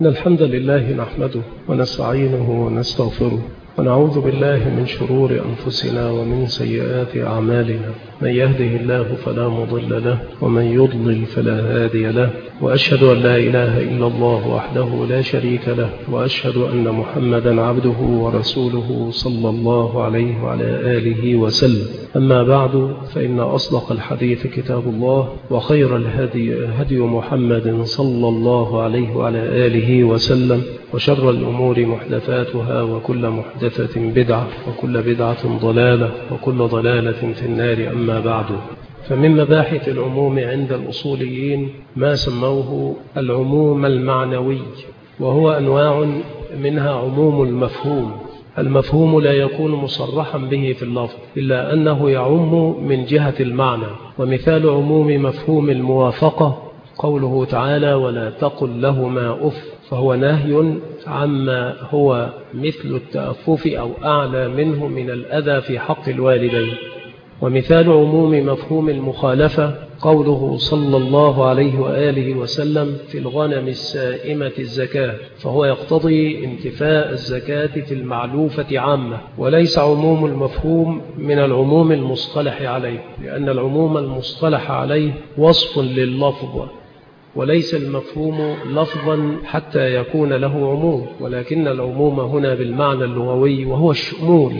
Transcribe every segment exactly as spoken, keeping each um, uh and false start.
إن الحمد لله نحمده ونستعينه ونستغفره ونعوذ بالله من شرور أنفسنا ومن سيئات أعمالنا. من يهده الله فلا مضل له ومن يضلل فلا هادي له، وأشهد أن لا إله إلا الله وحده لا شريك له، وأشهد أن محمدا عبده ورسوله صلى الله عليه وعلى آله وسلم. أما بعد، فإن أصدق الحديث كتاب الله، وخير الهدي هدي محمد صلى الله عليه وعلى آله وسلم، وشر الأمور محدثاتها، وكل محدثة بدعة، وكل بدعة ضلالة، وكل ضلالة في النار. أما بعد، فمن مباحث العموم عند الأصوليين ما سموه العموم المعنوي، وهو أنواع منها عموم المفهوم. المفهوم لا يكون مصرحا به في اللفظ إلا أنه يعم من جهة المعنى. ومثال عموم مفهوم الموافقة قوله تعالى: ولا تقل لهما أف، فهو نهي عما هو مثل التأفف أو أعلى منه من الأذى في حق الوالدين. ومثال عموم مفهوم المخالفة قوله صلى الله عليه وآله وسلم: في الغنم السائمة الزكاة، فهو يقتضي انتفاء الزكاة في المعلوفة عامة، وليس عموم المفهوم من العموم المصطلح عليه، لأن العموم المصطلح عليه وصف لللفظ، وليس المفهوم لفظا حتى يكون له عموم، ولكن العموم هنا بالمعنى اللغوي وهو الشمول.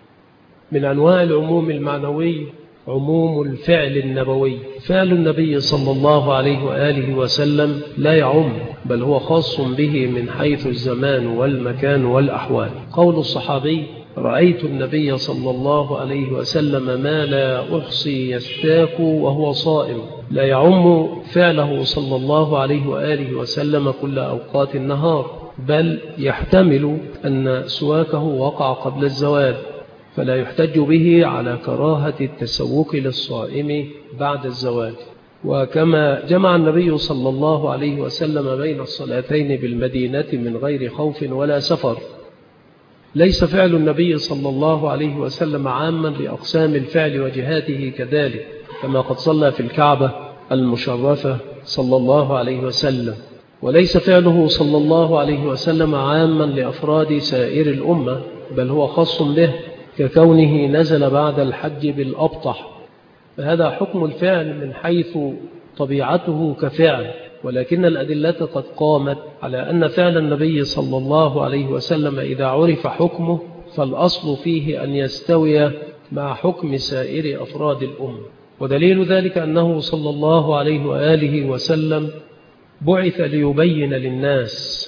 من أنواع العموم المعنوي عموم الفعل النبوي. فعل النبي صلى الله عليه وآله وسلم لا يعم، بل هو خاص به من حيث الزمان والمكان والأحوال. قول الصحابي: رأيت النبي صلى الله عليه وسلم ما لا أحصي يستاك وهو صائم، لا يعم فعله صلى الله عليه وآله وسلم كل أوقات النهار، بل يحتمل أن سواكه وقع قبل الزوال، فلا يحتج به على كراهة التسوك للصائم بعد الزوال. وكما جمع النبي صلى الله عليه وسلم بين الصلاتين بالمدينة من غير خوف ولا سفر، ليس فعل النبي صلى الله عليه وسلم عاما لأقسام الفعل وجهاته كذلك، كما قد صلى في الكعبة المشرفة صلى الله عليه وسلم. وليس فعله صلى الله عليه وسلم عاما لأفراد سائر الأمة، بل هو خاص به، ككونه نزل بعد الحج بالأبطح، فهذا حكم الفعل من حيث طبيعته كفعل. ولكن الأدلة قد قامت على أن فعل النبي صلى الله عليه وسلم إذا عرف حكمه فالأصل فيه أن يستوي مع حكم سائر أفراد الأمة. ودليل ذلك أنه صلى الله عليه وآله وسلم بعث ليبين للناس،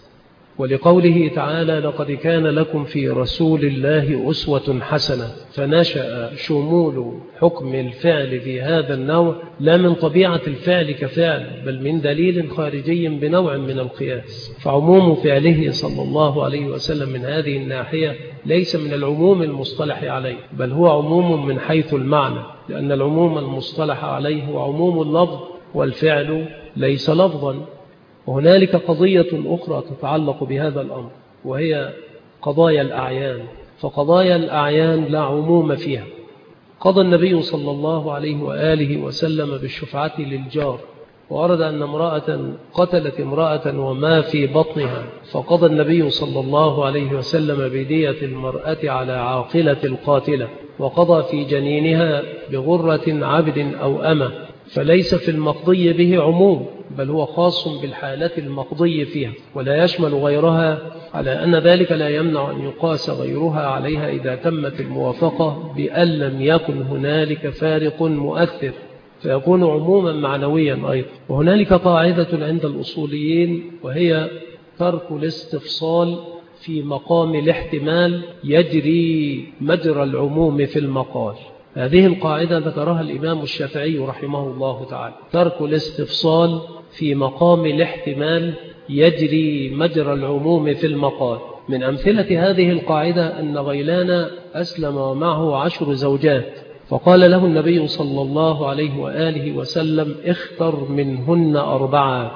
ولقوله تعالى: لقد كان لكم في رسول الله أسوة حسنة. فنشأ شمول حكم الفعل في هذا النوع لا من طبيعة الفعل كفعل، بل من دليل خارجي بنوع من القياس. فعموم فعله صلى الله عليه وسلم من هذه الناحية ليس من العموم المصطلح عليه، بل هو عموم من حيث المعنى، لأن العموم المصطلح عليه هو عموم اللفظ، والفعل ليس لفظا. وهنالك قضية أخرى تتعلق بهذا الأمر، وهي قضايا الأعيان. فقضايا الأعيان لا عموم فيها. قضى النبي صلى الله عليه وآله وسلم بالشفعة للجار، وأرد أن امرأة قتلت امرأة وما في بطنها، فقضى النبي صلى الله عليه وسلم بدية المرأة على عاقلة القاتلة، وقضى في جنينها بغرة عبد أو أمة. فليس في المقضي به عموم، بل هو خاص بالحالة المقضي فيها، ولا يشمل غيرها، على أن ذلك لا يمنع أن يقاس غيرها عليها إذا تمت الموافقة بأن لم يكن هنالك فارق مؤثر، فيكون عموما معنويا أيضا. وهنالك قاعدة عند الأصوليين، وهي ترك الاستفصال في مقام الاحتمال يجري مجرى العموم في المقال. هذه القاعدة ذكرها الإمام الشافعي رحمه الله تعالى: ترك الاستفصال في مقام الاحتمال يجري مجرى العموم في المقال. من أمثلة هذه القاعدة أن غيلان أسلم ومعه عشر زوجات، فقال له النبي صلى الله عليه وآله وسلم: اختر منهن أربعة،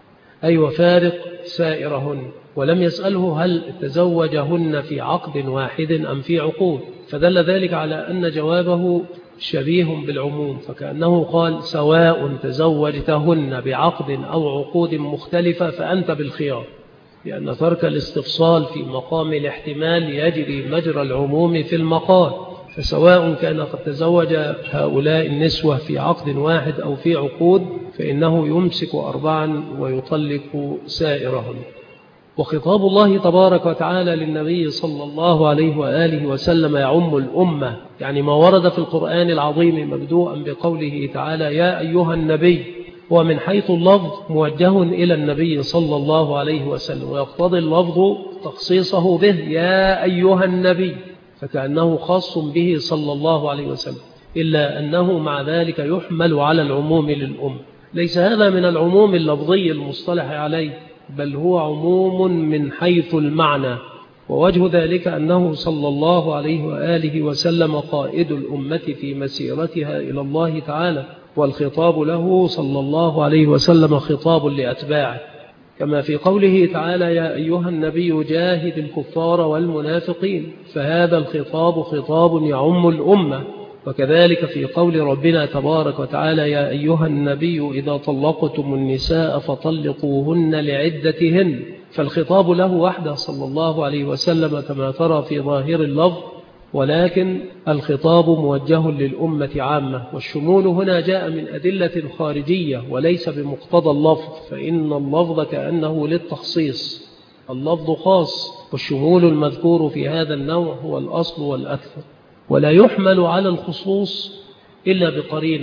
أي وفارق سائرهن. ولم يسأله هل تزوجهن في عقد واحد أم في عقود، فدل ذلك على أن جوابه شبيه بالعموم، فكأنه قال: سواء تزوجتهن بعقد أو عقود مختلفة فأنت بالخيار. لأن ترك الاستفصال في مقام الاحتمال يجري مجرى العموم في المقال، فسواء كان قد تزوج هؤلاء النسوة في عقد واحد أو في عقود فإنه يمسك أربعا ويطلق سائرهم. وخطاب الله تبارك وتعالى للنبي صلى الله عليه وآله وسلم يعم الأمة، يعني ما ورد في القرآن العظيم مبدوءا بقوله تعالى يا أيها النبي، ومن حيث اللفظ موجه إلى النبي صلى الله عليه وسلم، ويقتضي اللفظ تخصيصه به يا أيها النبي، فكأنه خاص به صلى الله عليه وسلم، إلا أنه مع ذلك يحمل على العموم للأمة. ليس هذا من العموم اللفظي المصطلح عليه، بل هو عموم من حيث المعنى، ووجه ذلك أنه صلى الله عليه وآله وسلم قائد الأمة في مسيرتها إلى الله تعالى، والخطاب له صلى الله عليه وسلم خطاب لأتباعه، كما في قوله تعالى يا أيها النبي جاهد الكفار والمنافقين، فهذا الخطاب خطاب يعم الأمة. وكذلك في قول ربنا تبارك وتعالى يا أيها النبي إذا طلقتم النساء فطلقوهن لعدتهن، فالخطاب له وحده صلى الله عليه وسلم كما ترى في ظاهر اللفظ، ولكن الخطاب موجه للأمة عامة، والشمول هنا جاء من أدلة خارجية وليس بمقتضى اللفظ، فإن اللفظ كأنه للتخصيص، اللفظ خاص، والشمول المذكور في هذا النوع هو الأصل والأكثر، ولا يحمل على الخصوص إلا بقرينة.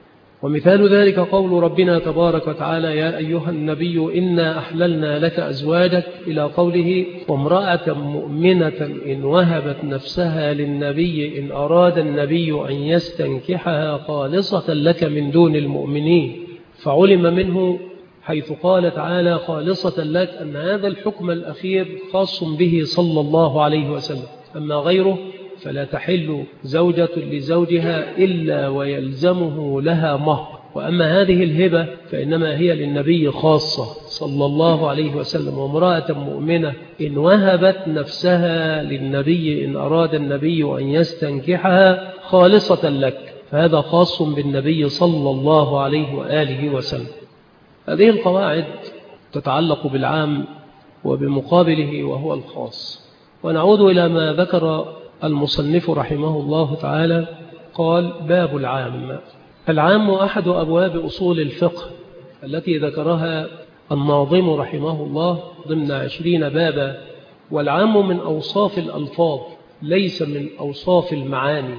ومثال ذلك قول ربنا تبارك وتعالى يا أيها النبي إنا أحللنا لك أزواجك إلى قوله وامرأة مؤمنة إن وهبت نفسها للنبي إن أراد النبي أن يستنكحها خالصة لك من دون المؤمنين، فعلم منه حيث قال تعالى خالصة لك أن هذا الحكم الأخير خاص به صلى الله عليه وسلم، أما غيره فلا تحل زوجة لزوجها إلا ويلزمه لها مهر، وأما هذه الهبة فإنما هي للنبي خاصة صلى الله عليه وسلم. وامرأة مؤمنة إن وهبت نفسها للنبي إن أراد النبي أن يستنكحها خالصة لك، فهذا خاص بالنبي صلى الله عليه وآله وسلم. هذه القواعد تتعلق بالعام وبمقابله وهو الخاص. ونعود إلى ما ذكر المصنف رحمه الله تعالى، قال باب العام. العام أحد أبواب أصول الفقه التي ذكرها الناظم رحمه الله ضمن عشرين بابا، والعام من أوصاف الألفاظ ليس من أوصاف المعاني،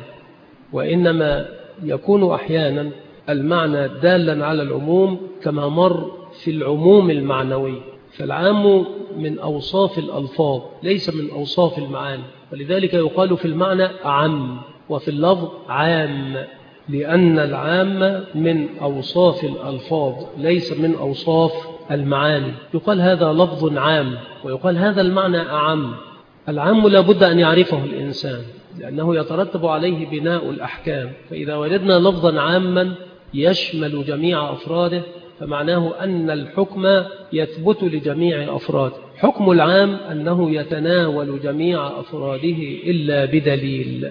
وإنما يكون أحيانا المعنى دالا على العموم كما مر في العموم المعنوي، فالعام من أوصاف الألفاظ ليس من أوصاف المعاني، ولذلك يقال في المعنى عام وفي اللفظ عام، لأن العام من أوصاف الألفاظ ليس من أوصاف المعاني. يقال هذا لفظ عام ويقال هذا المعنى أعم. العام لا بد أن يعرفه الإنسان لأنه يترتب عليه بناء الأحكام، فإذا وجدنا لفظا عاما يشمل جميع أفراده فمعناه أن الحكم يثبت لجميع أفراده. حكم العام أنه يتناول جميع أفراده إلا بدليل،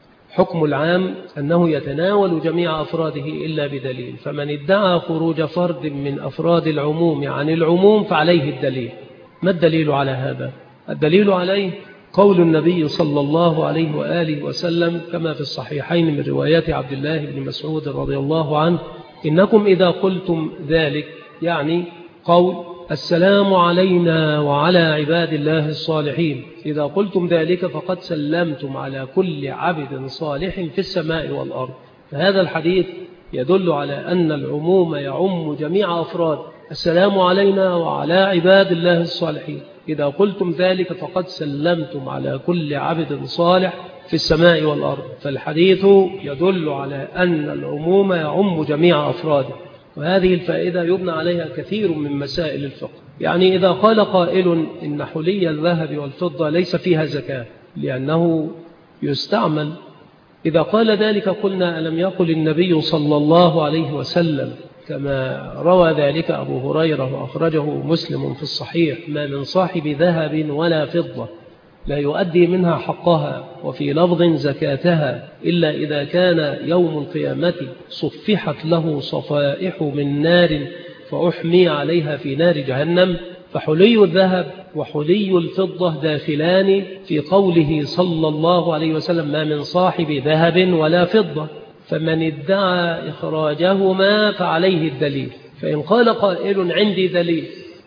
حكم العام أنه يتناول جميع أفراده إلا بدليل، فمن ادعى خروج فرد من أفراد العموم عن العموم فعليه الدليل. ما الدليل على هذا؟ الدليل عليه قول النبي صلى الله عليه وآله وسلم كما في الصحيحين من روايات عبد الله بن مسعود رضي الله عنه إنكم إذا قلتم ذلك، يعني قول السلام علينا وعلى عباد الله الصالحين، إذا قلتم ذلك فقد سلمتم على كل عبد صالح في السماء والأرض. فهذا الحديث يدل على أن العموم يعم جميع أفراد السلام علينا وعلى عباد الله الصالحين، إذا قلتم ذلك فقد سلمتم على كل عبد صالح في السماء والأرض. فالحديث يدل على أن العموم يعم جميع أفراده، وهذه الفائدة يبنى عليها كثير من مسائل الفقه. يعني إذا قال قائل إن حلي الذهب والفضة ليس فيها زكاة لأنه يستعمل، إذا قال ذلك قلنا ألم يقل النبي صلى الله عليه وسلم كما روى ذلك أبو هريرة وأخرجه مسلم في الصحيح ما من صاحب ذهب ولا فضة لا يؤدي منها حقها وفي لفظ زكاتها إلا إذا كان يوم القيامة صفحت له صفائح من نار فأحمي عليها في نار جهنم، فحلي الذهب وحلي الفضة داخلان في قوله صلى الله عليه وسلم ما من صاحب ذهب ولا فضة، فمن ادعى إخراجهما فعليه الدليل. فإن قال قائل عندي دليل،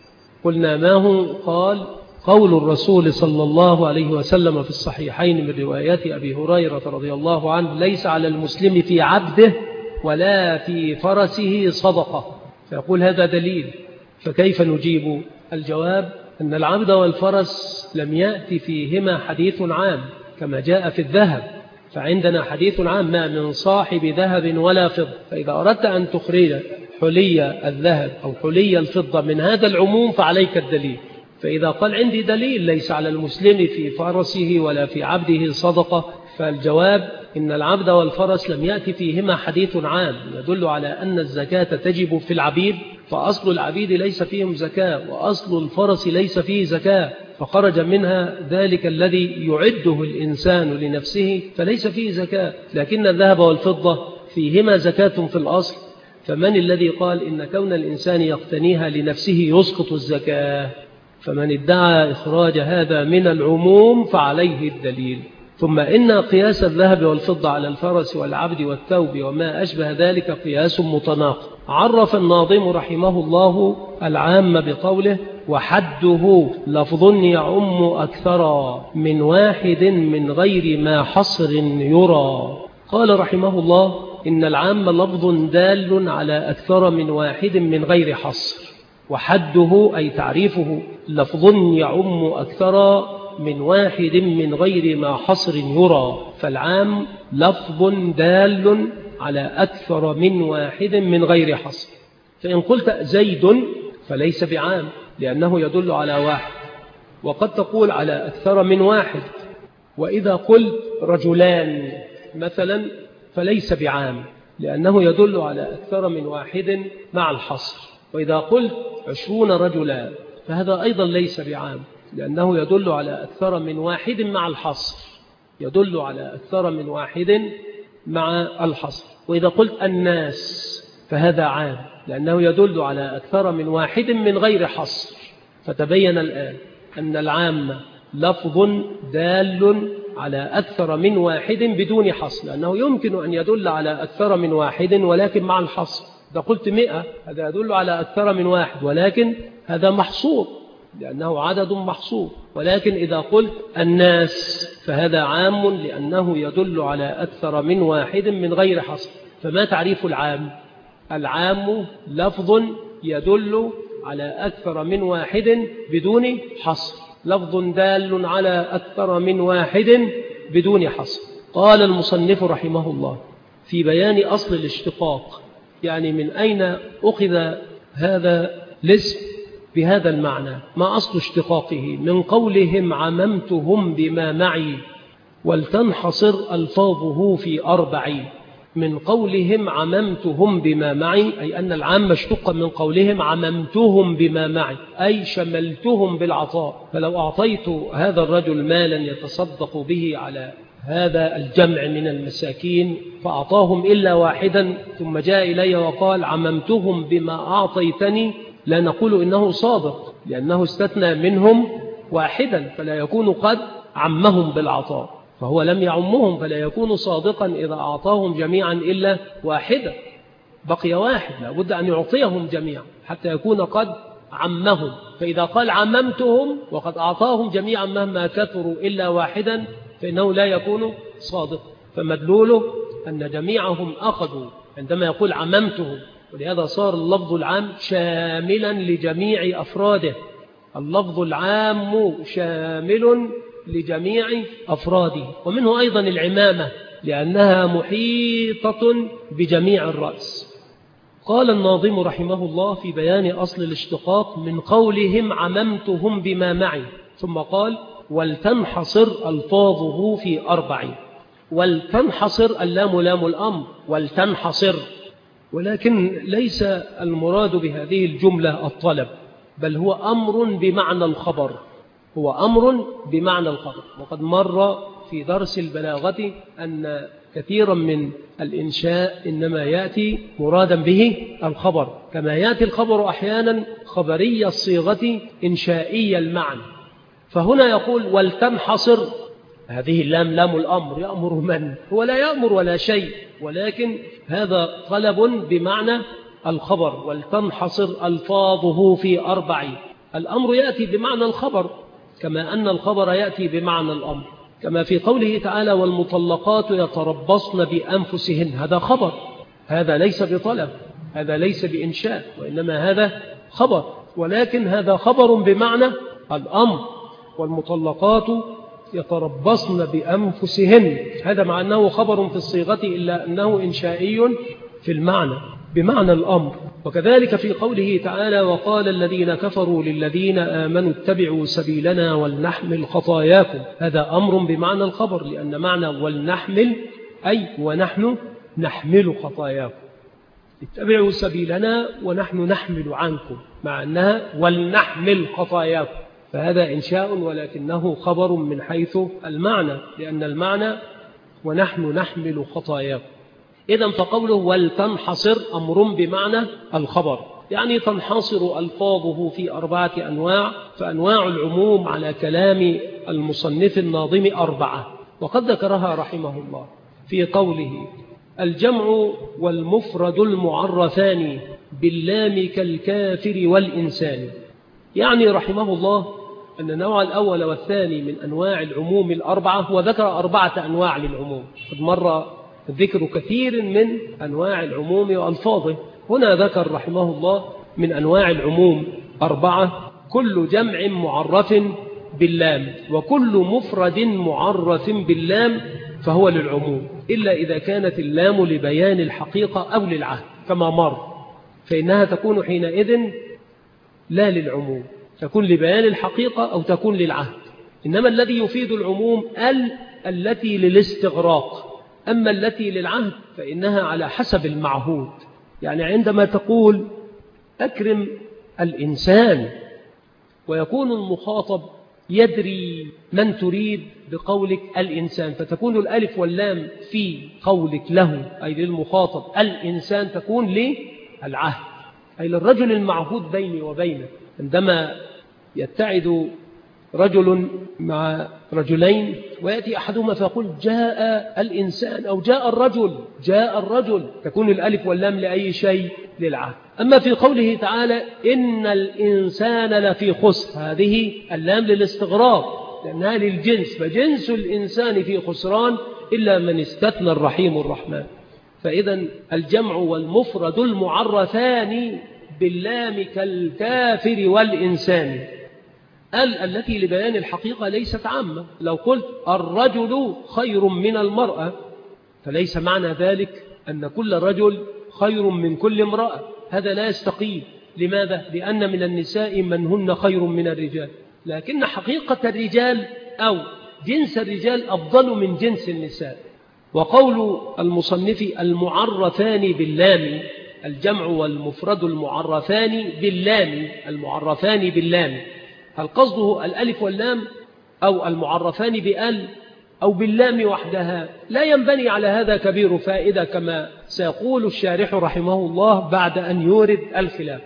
قلنا ما هو؟ قال قول الرسول صلى الله عليه وسلم في الصحيحين من رواية أبي هريرة رضي الله عنه ليس على المسلم في عبده ولا في فرسه صدقة، فيقول هذا دليل. فكيف نجيب؟ الجواب أن العبد والفرس لم يأتي فيهما حديث عام كما جاء في الذهب، فعندنا حديث عام ما من صاحب ذهب ولا فضة. فإذا أردت أن تخرج حلي الذهب أو حلي الفضة من هذا العموم فعليك الدليل. فإذا قال عندي دليل ليس على المسلم في فرسه ولا في عبده صدقة، فالجواب إن العبد والفرس لم يأتي فيهما حديث عام يدل على أن الزكاة تجب في العبيد، فأصل العبيد ليس فيهم زكاة وأصل الفرس ليس فيه زكاة، فخرج منها ذلك الذي يعده الإنسان لنفسه فليس فيه زكاة. لكن الذهب والفضة فيهما زكاة في الأصل، فمن الذي قال إن كون الإنسان يقتنيها لنفسه يسقط الزكاة؟ فمن ادعى إخراج هذا من العموم فعليه الدليل. ثم إن قياس الذهب والفضة على الفرس والعبد والثوب وما أشبه ذلك قياس متناقض. عرف الناظم رحمه الله العام بقوله وحده لفظ يعم أكثر من واحد من غير ما حصر يرى. قال رحمه الله إن العام لفظ دال على أكثر من واحد من غير حصر، وحده أي تعريفه لفظ يعم أكثر من واحد من غير ما حصر يرى. فالعام لفظ دال على أكثر من واحد من غير حصر. فإن قلت زيد فليس بعام لأنه يدل على واحد، وقد تقول على أكثر من واحد. وإذا قلت رجلان مثلا فليس بعام لأنه يدل على أكثر من واحد مع الحصر. وإذا قلت عشرون رجلا فهذا أيضا ليس بعام لأنه يدل على أكثر من واحد مع الحصر، يدل على أكثر من واحد مع الحصر. وإذا قلت الناس فهذا عام لأنه يدل على أكثر من واحد من غير حصر. فتبين الآن أن العام لفظ دال على أكثر من واحد بدون حصر، لأنه يمكن أن يدل على أكثر من واحد ولكن مع الحصر. إذا قلت مئة هذا يدل على أكثر من واحد ولكن هذا محصور لأنه عدد محصور. ولكن إذا قلت الناس فهذا عام لأنه يدل على أكثر من واحد من غير حصر. فما تعريف العام؟ العام لفظ يدل على أكثر من واحد بدون حصر، لفظ دال على أكثر من واحد بدون حصر. قال المصنف رحمه الله في بيان أصل الاشتقاق، يعني من أين أخذ هذا الاسم بهذا المعنى، ما أصل اشتقاقه؟ من قولهم عممتهم بما معي ولتنحصر ألفاظه في أربع. من قولهم عممتهم بما معي أي أن العام اشتق من قولهم عممتهم بما معي أي شملتهم بالعطاء. فلو أعطيت هذا الرجل مالا يتصدق به على هذا الجمع من المساكين فأعطاهم إلا واحدا ثم جاء إلي وقال عممتهم بما أعطيتني، لا نقول إنه صادق لأنه استثنى منهم واحدا فلا يكون قد عمهم بالعطاء، فهو لم يعمهم فلا يكون صادقا إذا أعطاهم جميعا إلا واحدا، بقي واحد لابد أن يعطيهم جميعا حتى يكون قد عمهم. فإذا قال عممتهم وقد أعطاهم جميعا مهما كثروا إلا واحدا فإنه لا يكون صادق. فمدلوله أن جميعهم أخذوا عندما يقول عممتهم، ولهذا صار اللفظ العام شاملا لجميع أفراده. اللفظ العام شامل لجميع أفراده. ومنه أيضا العمامة لأنها محيطة بجميع الرأس. قال الناظم رحمه الله في بيان أصل الاشتقاق من قولهم عممتهم بما معي، ثم قال ولتنحصر ألفاظه في أربع. ولتنحصر اللام لام الأمر ولتنحصر، ولكن ليس المراد بهذه الجملة الطلب بل هو أمر بمعنى الخبر، هو أمر بمعنى الخبر. وقد مر في درس البلاغة أن كثيرا من الإنشاء إنما يأتي مرادا به الخبر، كما يأتي الخبر أحيانا خبري الصيغة إنشائي المعنى. فهنا يقول ولتنحصر، هذه اللام لام الأمر، يأمر من؟ هو لا يأمر ولا شيء، ولكن هذا طلب بمعنى الخبر. ولتنحصر ألفاظه في أربع. الأمر يأتي بمعنى الخبر كما أن الخبر يأتي بمعنى الأمر، كما في قوله تعالى والمطلقات يتربصن بأنفسهن، هذا خبر، هذا ليس بطلب، هذا ليس بإنشاء، وإنما هذا خبر، ولكن هذا خبر بمعنى الأمر. والمطلقات يتربصن بأنفسهن، هذا مع أنه خبر في الصيغة إلا أنه إنشائي في المعنى بمعنى الأمر. وكذلك في قوله تعالى وقال الذين كفروا للذين آمنوا اتبعوا سبيلنا ولنحمل خطاياكم، هذا أمر بمعنى الخبر، لأن معنى ولنحمل أي ونحن نحمل خطاياكم، اتبعوا سبيلنا ونحن نحمل عنكم، مع أنها ولنحمل خطاياكم، فهذا إنشاء ولكنه خبر من حيث المعنى، لأن المعنى ونحن نحمل خطاياكم. إذن فقوله ولتنحصر أمر بمعنى الخبر، يعني تنحصر ألفاظه في أربعة أنواع، فأنواع العموم على كلام المصنف الناظم أربعة، وقد ذكرها رحمه الله في قوله الجمع والمفرد المعرفان باللام كالكافر والإنسان. يعني رحمه الله أن النوع الأول والثاني من أنواع العموم الأربعة، وذكر أربعة أنواع للعموم، قد مر ذكر كثير من أنواع العموم وألفاظه، هنا ذكر رحمه الله من أنواع العموم أربعة: كل جمع معرف باللام، وكل مفرد معرف باللام فهو للعموم، إلا إذا كانت اللام لبيان الحقيقة أو للعهد كما مر، فإنها تكون حينئذ لا للعموم، تكون لبيان الحقيقة أو تكون للعهد. إنما الذي يفيد العموم ال التي للاستغراق، أما التي للعهد فإنها على حسب المعهود. يعني عندما تقول أكرم الإنسان، ويكون المخاطب يدري من تريد بقولك الإنسان، فتكون الألف واللام في قولك له أي للمخاطب الإنسان تكون للعهد، أي للرجل المعهود بيني وبينك. عندما يتعد رجل مع رجلين ويأتي أحدهما فيقول جاء الإنسان أو جاء الرجل، جاء الرجل، تكون الألف واللام لأي شيء للعهد. أما في قوله تعالى إن الإنسان لفي خسر، هذه اللام للاستغراق لأنها للجنس، فجنس الإنسان في خسران إلا من استثنى الرحيم الرحمن. فإذا الجمع والمفرد المعرفان باللام كالكافر والإنسان، ال التي لبيان الحقيقة ليست عامة. لو قلت الرجل خير من المرأة فليس معنى ذلك أن كل رجل خير من كل امرأة، هذا لا يستقيم. لماذا؟ لأن من النساء من هن خير من الرجال، لكن حقيقة الرجال أو جنس الرجال أفضل من جنس النساء. وقول المصنف المعرفان باللام، الجمع والمفرد المعرفان باللام، المعرفان باللام، هل قصده الألف واللام أو المعرفان بأل أو باللام وحدها؟ لا ينبني على هذا كبير فائدة، كما سيقول الشارح رحمه الله بعد أن يورد الخلاف.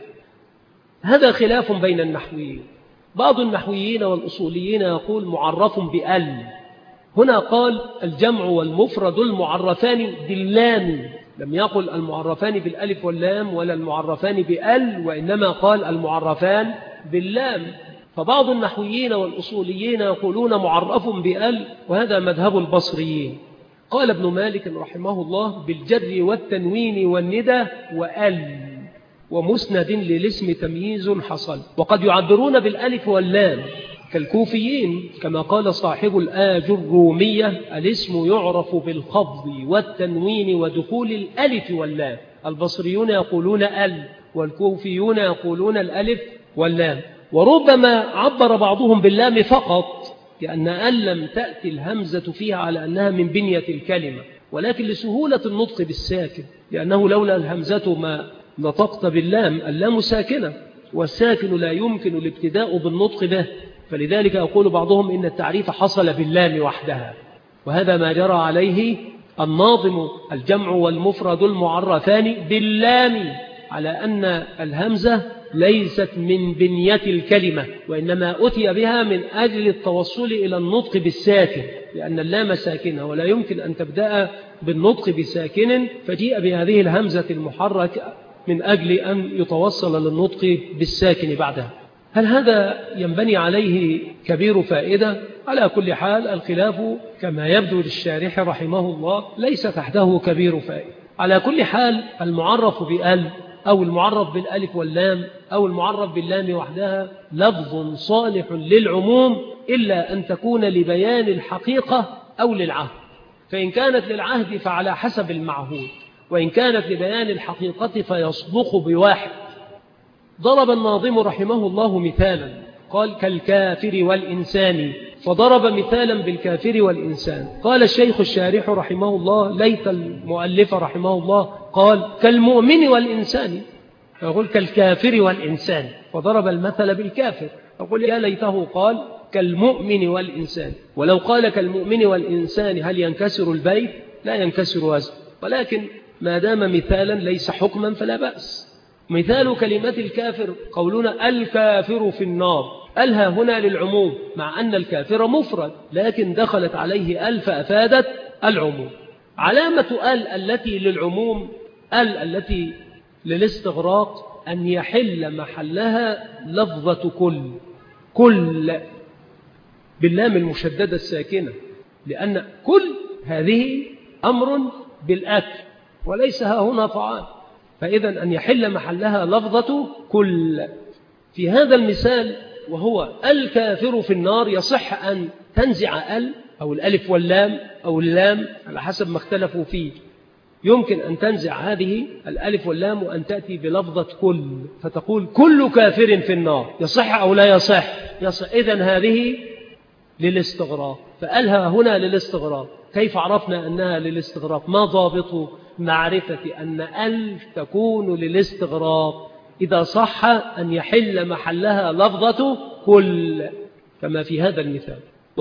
هذا خلاف بين النحويين، بعض النحويين والأصوليين يقول معرف بأل، هنا قال الجمع والمفرد المعرفان باللام، لم يقل المعرفان بالألف واللام ولا المعرفان بأل، وإنما قال المعرفان باللام. فبعض النحويين والأصوليين يقولون معرف بأل، وهذا مذهب البصريين. قال ابن مالك رحمه الله بالجر والتنوين والندى وأل، ومسند للاسم تمييز حصل. وقد يعبرون بالألف واللام كالكوفيين، كما قال صاحب الآج الرومية الاسم يعرف بالخفض والتنوين ودخول الألف واللام. البصريون يقولون أل، والكوفيون يقولون الألف واللام. وربما عبر بعضهم باللام فقط، لأن أل لم تأتي الهمزة فيها على أنها من بنية الكلمة، ولكن لسهولة النطق بالساكن، لأنه لولا الهمزة ما نطقت باللام، اللام ساكنة، والساكن لا يمكن الابتداء بالنطق به، فلذلك يقول بعضهم إن التعريف حصل باللام وحدها، وهذا ما جرى عليه الناظم الجمع والمفرد المعرفان باللام، على أن الهمزة ليست من بنية الكلمة، وإنما أتي بها من أجل التوصل إلى النطق بالساكن، لأن اللام ساكنة ولا يمكن أن تبدأ بالنطق بساكن، فجيء بهذه الهمزة المحركة من أجل أن يتوصل للنطق بالساكن بعدها. هل هذا ينبني عليه كبير فائدة؟ على كل حال الخلاف كما يبدو للشارح رحمه الله ليس تحته كبير فائدة. على كل حال المعرف بأل أو المعرف بالألف واللام أو المعرف باللام وحدها لفظ صالح للعموم، إلا أن تكون لبيان الحقيقة أو للعهد، فإن كانت للعهد فعلى حسب المعهود، وإن كانت لبيان الحقيقة فيصدق بواحد. ضرب الناظم رحمه الله مثالا، قال كالكافر والإنسان، فضرب مثالا بالكافر والإنسان. قال الشيخ الشارح رحمه الله ليت المؤلف رحمه الله قال كالمؤمن والإنسان، يقول كالكافر والإنسان، فضرب المثل بالكافر، يقول يا ليته قال كالمؤمن والإنسان. ولو قال كالمؤمن والإنسان هل ينكسر البيت؟ لا ينكسر وزن، ولكن ما دام مثالا ليس حكما فلا بأس. مثال كلمة الكافر قولنا الكافر في النار، ألها هنا للعموم مع أن الكافر مفرد، لكن دخلت عليه أل فأفادت العموم. علامة أل التي للعموم أل التي للاستغراق أن يحل محلها لفظة كل، كل باللام المشددة الساكنة، لأن كل هذه أمر بالأكل وليس ها هنا طعام، فإذا أن يحل محلها لفظة كل. في هذا المثال وهو الكافر في النار يصح أن تنزع ال أو الألف واللام أو اللام على حسب ما اختلفوا فيه، يمكن أن تنزع هذه الألف واللام وأن تأتي بلفظة كل، فتقول كل كافر في النار، يصح أو لا يصح؟ يصح. إذن هذه للاستغراق، فألها هنا للاستغراق. كيف عرفنا أنها للاستغراق؟ ما ضابط معرفة أن ال تكون للاستغراق؟ إذا صح أن يحل محلها لفظة كل كما في هذا المثال.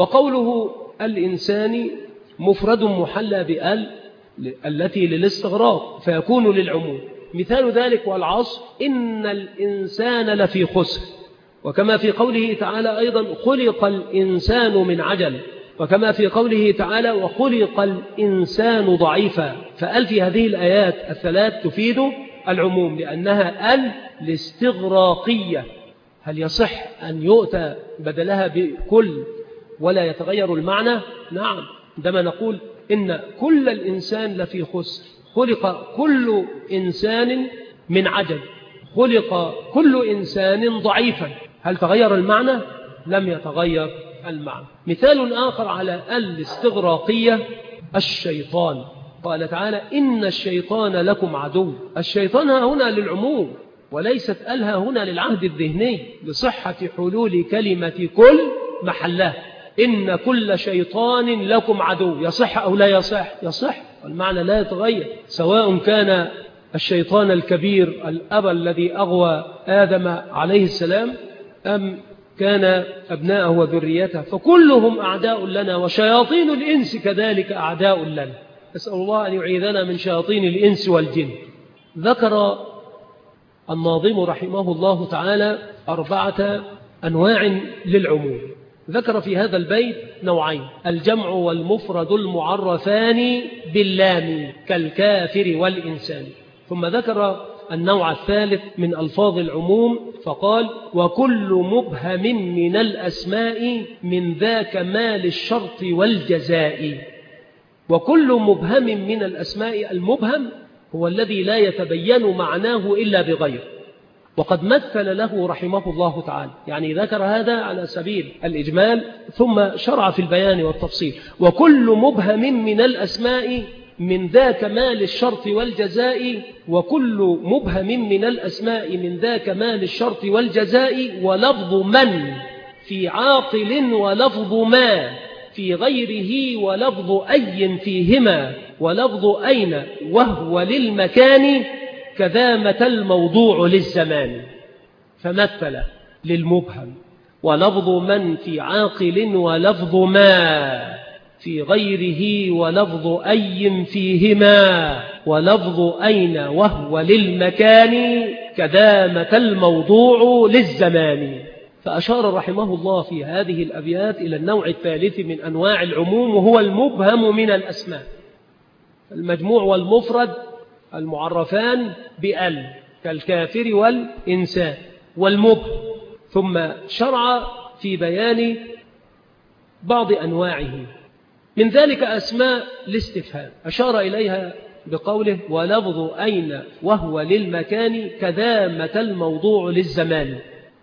وقوله الإنسان مفرد محلى بأل التي للاستغراق فيكون للعموم. مثال ذلك والعصر إن الإنسان لفي خسر، وكما في قوله تعالى أيضا خلق الإنسان من عجل، وكما في قوله تعالى وخلق الإنسان ضعيفا. فأل في هذه الآيات الثلاث تفيد العموم لأنها أل الاستغراقية. هل يصح أن يؤتى بدلها بكل ولا يتغير المعنى؟ نعم، عندما نقول إن كل الإنسان لفي خسر، خلق كل إنسان من عجل، خلق كل إنسان ضعيفا، هل تغير المعنى؟ لم يتغير المعنى. مثال آخر على الاستغراقية الشيطان، قال تعالى إن الشيطان لكم عدو. الشيطان هنا للعموم وليست ألها هنا للعهد الذهني، لصحة حلول كلمة كل محلها. إن كل شيطان لكم عدو، يصح أو لا يصح؟ يصح، والمعنى لا يتغير، سواء كان الشيطان الكبير الأب الذي أغوى آدم عليه السلام أم كان أبناءه وذريته، فكلهم أعداء لنا، وشياطين الإنس كذلك أعداء لنا. نسأل الله أن يعيذنا من شياطين الإنس والجن. ذكر الناظم رحمه الله تعالى أربعة أنواع للعموم. ذكر في هذا البيت نوعين، الجمع والمفرد المعرفان باللام كالكافر والإنسان. ثم ذكر النوع الثالث من ألفاظ العموم فقال وكل مبهم من الأسماء من ذاك ما للشرط والجزاء. وكل مبهم من الأسماء، المبهم هو الذي لا يتبين معناه إلا بغير، وقد مثل له رحمه الله تعالى، يعني ذكر هذا على سبيل الإجمال ثم شرع في البيان والتفصيل. وكل مبهم من الأسماء من ذاك ما للشرط والجزاء، وكل مبهم من الأسماء من ذاك ما للشرط والجزاء، ولفظ من في عاقل ولفظ ما في غيره، ولفظ أي فيهما، ولفظ أين وهو للمكان، كذا متى الموضوع للزمان. فمثل للمبهم ولفظ من في عاقل ولفظ ما في غيره ولفظ أي فيهما ولفظ أين وهو للمكان كدامة الموضوع للزمان. فأشار رحمه الله في هذه الأبيات إلى النوع الثالث من أنواع العموم، وهو المبهم من الأسماء. المجموع والمفرد المعرفان بأل كالكافر والإنسان والمبهم. ثم شرع في بيان بعض أنواعه، من ذلك أسماء الاستفهام أشار إليها بقوله ولفظ أين وهو للمكان كدامة الموضوع للزمان.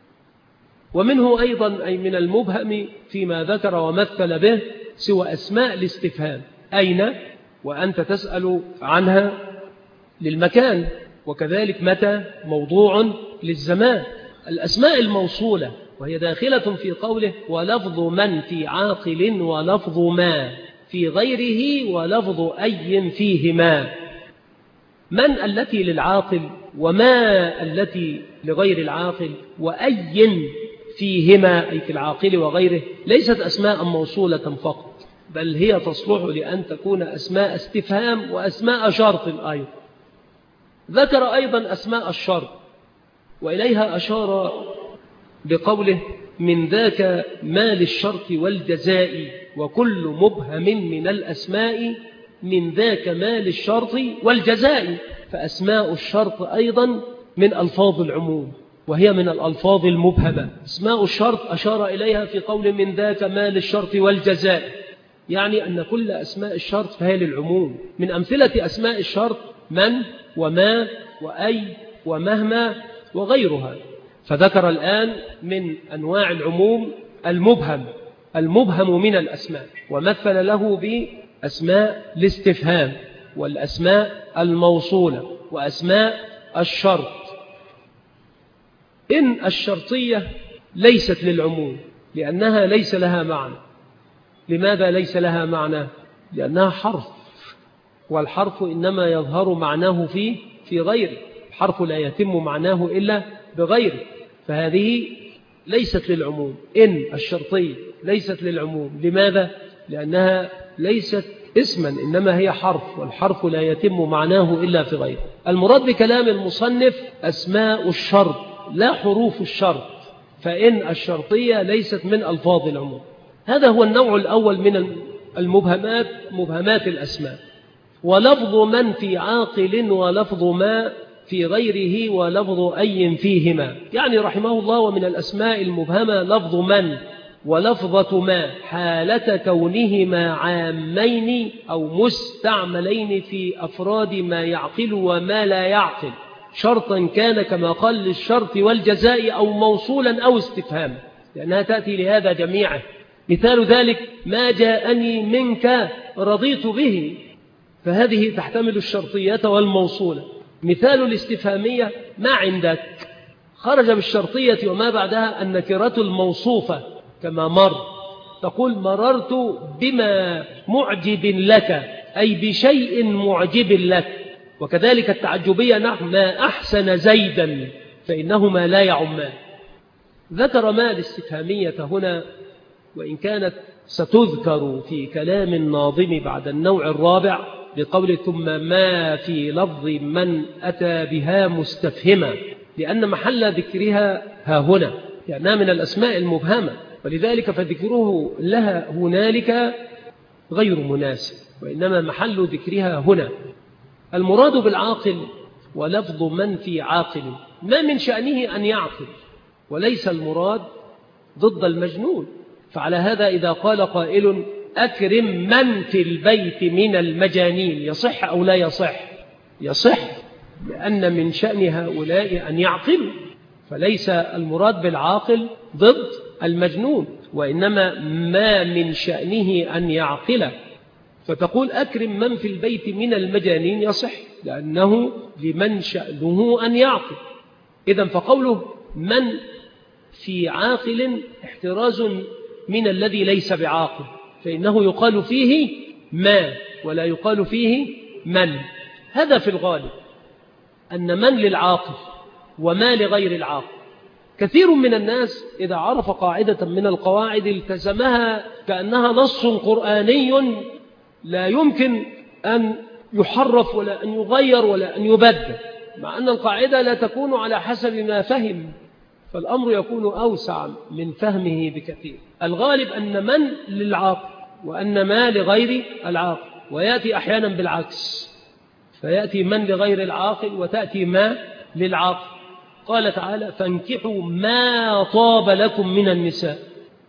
ومنه أيضا أي من المبهم فيما ذكر ومثل به سوى أسماء الاستفهام أين وأنت تسأل عنها للمكان، وكذلك متى موضوع للزمان. الأسماء الموصولة وهي داخلة في قوله ولفظ من في عاقل ولفظ ما في غيره ولفظ أي فيهما. من التي للعاقل وما التي لغير العاقل وأي فيهما أي في العاقل وغيره ليست أسماء موصولة فقط، بل هي تصلح لأن تكون أسماء استفهام وأسماء شرط أيضا. ذكر أيضا أسماء الشرط وإليها أشار بقوله من ذاك ما للشرط والجزاء وكل مبهم من الأسماء من ذاك ما للشرط والجزاء. فأسماء الشرط أيضا من ألفاظ العموم وهي من الألفاظ المبهمة. أسماء الشرط أشار إليها في قول من ذاك ما للشرط والجزاء، يعني أن كل أسماء الشرط فهي للعموم. من أمثلة أسماء الشرط من وما وأي ومهما وغيرها. فذكر الآن من أنواع العموم المبهم المبهم من الأسماء، ومثل له بأسماء الاستفهام والأسماء الموصولة وأسماء الشرط. إن الشرطية ليست للعموم لأنها ليس لها معنى. لماذا ليس لها معنى؟ لأنها حرف، والحرف إنما يظهر معناه في في غيره. الحرف لا يتم معناه إلا بغيره، فهذه ليست للعموم. إن الشرطية ليست للعموم. لماذا؟ لأنها ليست اسما إنما هي حرف، والحرف لا يتم معناه إلا في غيره. المراد بكلام المصنف أسماء الشرط لا حروف الشرط، فإن الشرطية ليست من ألفاظ العموم. هذا هو النوع الأول من المبهمات، مبهمات الأسماء. ولفظ من في عاقل ولفظ ما في غيره ولفظ أي فيهما، يعني رحمه الله ومن الأسماء المبهمة لفظ من ولفظة ما حالة كونهما عامين أو مستعملين في أفراد ما يعقل وما لا يعقل، شرطا كان كما قال للشرط والجزاء أو موصولا أو استفهام، لأنها تأتي لهذا جميعا. مثال ذلك ما جاءني منك رضيت به، فهذه تحتمل الشرطية والموصولة. مثال الاستفهامية ما عندك، خرج بالشرطية وما بعدها النكرة الموصوفة كما مر، تقول مررت بما معجب لك أي بشيء معجب لك. وكذلك التعجبية نحو ما أحسن زيدا، فإنهما لا يعمان. ذكر ما الاستفهامية هنا وإن كانت ستذكر في كلام الناظم بعد النوع الرابع بقول ثم ما في لفظ من أتى بها مستفهما، لأن محل ذكرها ها هنا، لأنها من الأسماء المبهمة، ولذلك فذكره لها هنالك غير مناسب، وإنما محل ذكرها هنا. المراد بالعاقل ولفظ من في عاقل ما من شأنه أن يعقل، وليس المراد ضد المجنون. فعلى هذا إذا قال قائل أكرم من في البيت من المجانين، يصح أو لا يصح؟ يصح، لأن من شأن هؤلاء أن يعقلوا، فليس المراد بالعاقل ضد المجنون، وإنما ما من شأنه أن يعقل. فتقول أكرم من في البيت من المجانين يصح، لأنه لمن شأنه أن يعقل. إذن فقوله من في عاقل احتراز من الذي ليس بعاقل، فإنه يقال فيه ما ولا يقال فيه من. هذا في الغالب أن من للعاقل وما لغير العاقل، كثير من الناس إذا عرف قاعدة من القواعد التزمها كأنها نص قرآني لا يمكن أن يحرف ولا أن يغير ولا أن يبدل، مع أن القاعدة لا تكون على حسب ما فهم، فالأمر يكون أوسع من فهمه بكثير. الغالب أن من للعاقل وأن ما لغير العاقل، ويأتي أحيانا بالعكس، فيأتي من لغير العاقل وتأتي ما للعاقل. قال تعالى فانكحوا ما طاب لكم من النساء،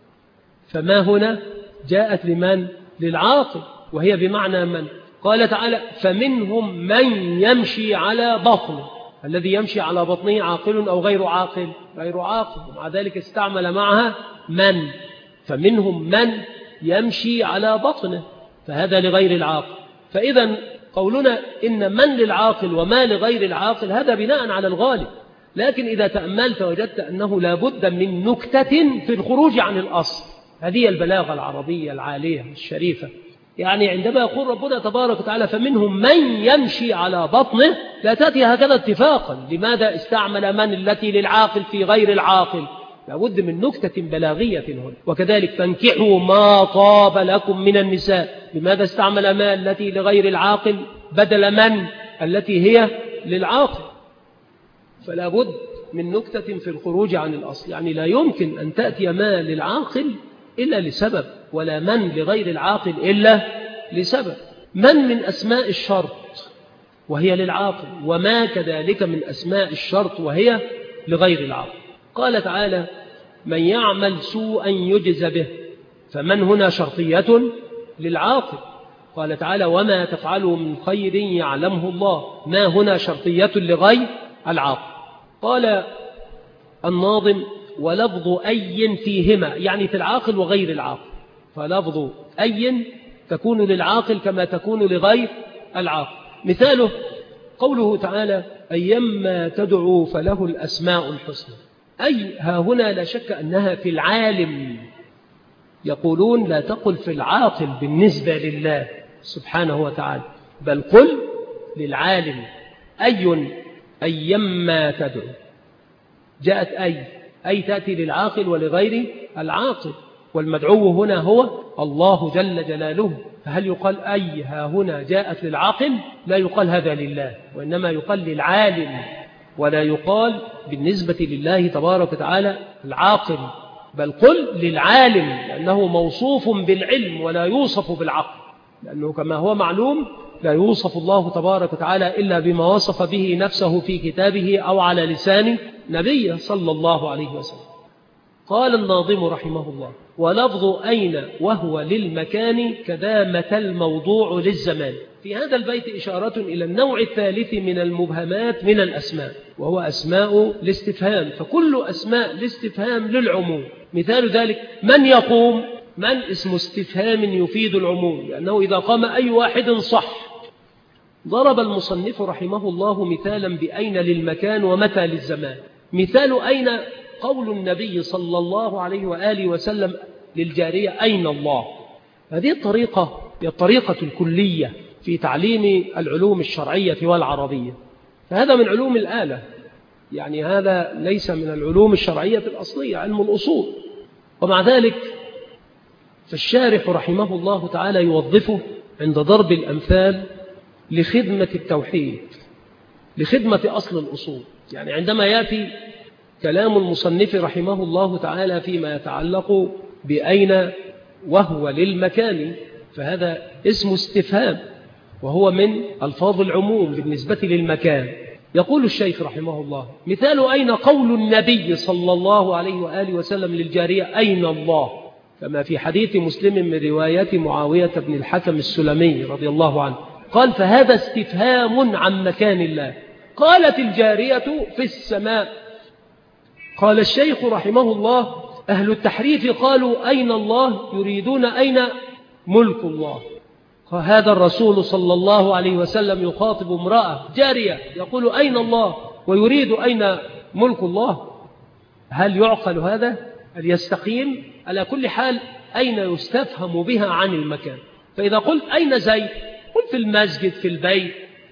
فما هنا جاءت لمن؟ للعاقل، وهي بمعنى من. قال تعالى فمنهم من يمشي على بطنه، الذي يمشي على بطنه عاقل أو غير عاقل؟ غير عاقل، ومع ذلك استعمل معها من، فمنهم من يمشي على بطنه، فهذا لغير العاقل. فإذا قولنا إن من للعاقل وما لغير العاقل هذا بناء على الغالب، لكن إذا تأملت وجدت أنه لا بد من نكتة في الخروج عن الأصل. هذه البلاغة العربية العالية الشريفة. يعني عندما يقول ربنا تبارك وتعالى فمنهم من يمشي على بطنه، لا تأتي هكذا اتفاقا. لماذا استعمل من التي للعاقل في غير العاقل؟ لا بد من نكتة بلاغية هنا. وكذلك فانكحوا ما طاب لكم من النساء، لماذا استعمل ما التي لغير العاقل بدل من التي هي للعاقل؟ فلا بد من نكتة في الخروج عن الأصل. يعني لا يمكن أن تأتي ما للعاقل إلا لسبب، ولا من لغير العاقل إلا لسبب. من من أسماء الشرط وهي للعاقل، وما كذلك من أسماء الشرط وهي لغير العاقل. قال تعالى من يعمل سوءا يجز به، فمن هنا شرطية للعاقل. قال تعالى وما تفعلوا من خير يعلمه الله، ما هنا شرطية لغير العاقل. قال الناظم ولفظ أي فيهما، يعني في العاقل وغير العاقل، فلفظ أي تكون للعاقل كما تكون لغير العاقل. مثاله قوله تعالى أيما تدعو فله الأسماء الحسنى. أي ها هنا لا شك أنها في العالم، يقولون لا تقل في العاقل بالنسبة لله سبحانه وتعالى، بل قل للعالم أي أيما تدعو. جاءت أي أي تأتي للعاقل ولغير العاقل، والمدعو هنا هو الله جل جلاله. فهل يقال أي ها هنا جاءت للعاقل؟ لا يقال هذا لله، وإنما يقال للعالم، ولا يقال بالنسبة لله تبارك وتعالى العاقل، بل قل للعالم، لأنه موصوف بالعلم ولا يوصف بالعقل، لأنه كما هو معلوم لا يوصف الله تبارك وتعالى إلا بما وصف به نفسه في كتابه أو على لسان نبيه صلى الله عليه وسلم. قال الناظم رحمه الله ولفظ أين وهو للمكان كذا متى الموضوع للزمان. في هذا البيت إشارة إلى النوع الثالث من المبهمات من الأسماء، وهو أسماء الاستفهام، فكل أسماء الاستفهام للعموم. مثال ذلك من يقوم، من اسم استفهام يفيد العموم، لأنه إذا قام أي واحد صح. ضرب المصنف رحمه الله مثالا بأين للمكان ومتى للزمان. مثال أين قول النبي صلى الله عليه وآله وسلم للجارية أين الله. هذه الطريقة هي الطريقة الكلية في تعليم العلوم الشرعية والعربية، فهذا من علوم الآلة، يعني هذا ليس من العلوم الشرعية الأصلية، علم الأصول. ومع ذلك فالشارح رحمه الله تعالى يوظفه عند ضرب الأمثال لخدمة التوحيد، لخدمة أصل الأصول. يعني عندما يأتي كلام المصنف رحمه الله تعالى فيما يتعلق بأين وهو للمكان، فهذا اسم استفهام وهو من ألفاظ العموم بالنسبة للمكان. يقول الشيخ رحمه الله مثال أين قول النبي صلى الله عليه وآله وسلم للجارية أين الله، كما في حديث مسلم من رواية معاوية بن الحكم السلمي رضي الله عنه قال فهذا استفهام عن مكان الله. قالت الجارية في السماء. قال الشيخ رحمه الله أهل التحريف قالوا أين الله يريدون أين ملك الله. هذا الرسول صلى الله عليه وسلم يخاطب امرأة جارية يقول أين الله ويريد أين ملك الله. هل يعقل هذا؟ هل يستقيم؟ على كل حال أين يستفهم بها عن المكان. فإذا قلت أين زيد قل في المسجد في البيت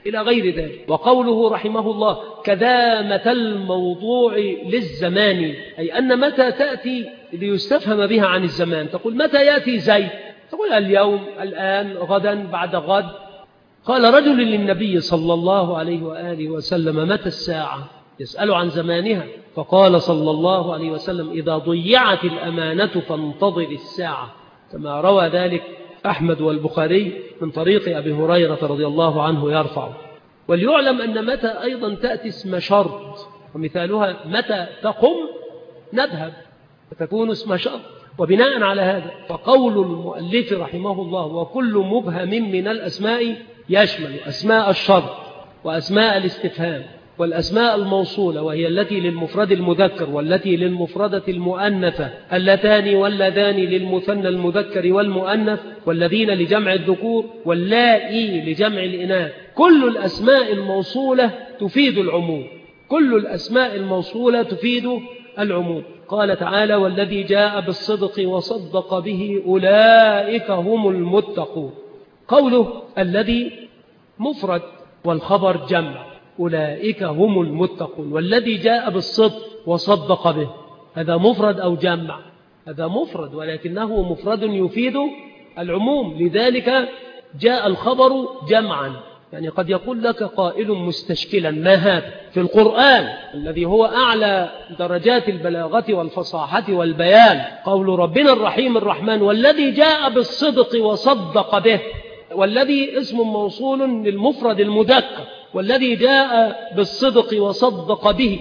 إلى غير ذلك. وقوله رحمه الله كدامة الموضوع للزمان، أي أن متى تأتي ليستفهم بها عن الزمان. تقول متى يأتي زيد؟ تقول اليوم، الآن، غدا، بعد غد. قال رجل للنبي صلى الله عليه وآله وسلم متى الساعة؟ يسأل عن زمانها، فقال صلى الله عليه وسلم إذا ضيعت الأمانة فانتظر الساعة، كما روى ذلك أحمد والبخاري من طريق أبي هريرة رضي الله عنه يرفع. وليعلم أن متى أيضا تأتي اسم شرط، ومثالها متى تقم نذهب، فتكون اسم شرط. وبناء على هذا فقول المؤلف رحمه الله وكل مبهم من الأسماء يشمل أسماء الشرط وأسماء الاستفهام والأسماء الموصولة، وهي التي للمفرد المذكر والتي للمفردة المؤنثة، اللتان واللذان للمثنى المذكر والمؤنث، والذين لجمع الذكور، واللائي لجمع الإناث. كل الأسماء الموصولة تفيد العموم، كل الأسماء الموصولة تفيد العموم. قال تعالى والذي جاء بالصدق وصدق به أولئك هم المتقون. قوله الذي مفرد والخبر جمع، أولئك هم المتقون، والذي جاء بالصدق وصدق به، هذا مفرد أو جمع؟ هذا مفرد، ولكنه مفرد يفيد العموم، لذلك جاء الخبر جمعا. يعني قد يقول لك قائل مستشكلا ما هذا في القرآن الذي هو أعلى درجات البلاغة والفصاحة والبيان، قول ربنا الرحيم الرحمن والذي جاء بالصدق وصدق به، والذي اسم موصول للمفرد المذكر، والذي جاء بالصدق وصدق به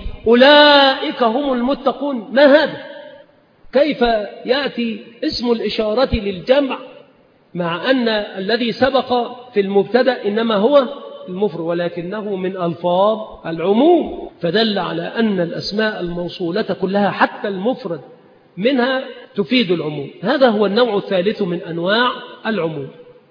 أولئك هم المتقون. ما هذا؟ كيف يأتي اسم الإشارة للجمع مع أن الذي سبق في المبتدأ إنما هو المفرد، ولكنه من ألفاظ العموم، فدل على أن الأسماء الموصولة كلها حتى المفرد منها تفيد العموم. هذا هو النوع الثالث من أنواع العموم.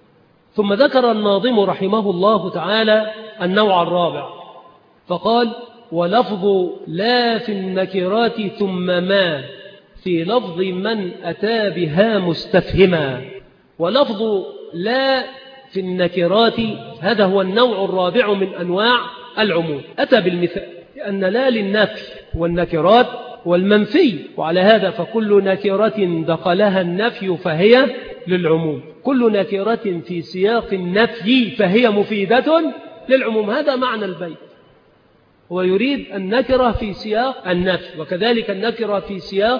ثم ذكر الناظم رحمه الله تعالى النوع الرابع فقال ولفظ لا في النكرات ثم ما في لفظ من أتى بها مستفهما. ولفظ لا في النكرات هذا هو النوع الرابع من أنواع العموم. أتى بالمثال لأن لا للنفي والنكرات والمنفي، وعلى هذا فكل نكرة دخلها النفي فهي للعموم، كل نكرة في سياق النفي فهي مفيدة للعموم. هذا معنى البيت، هو يريد النكرة في سياق النفي، وكذلك النكرة في سياق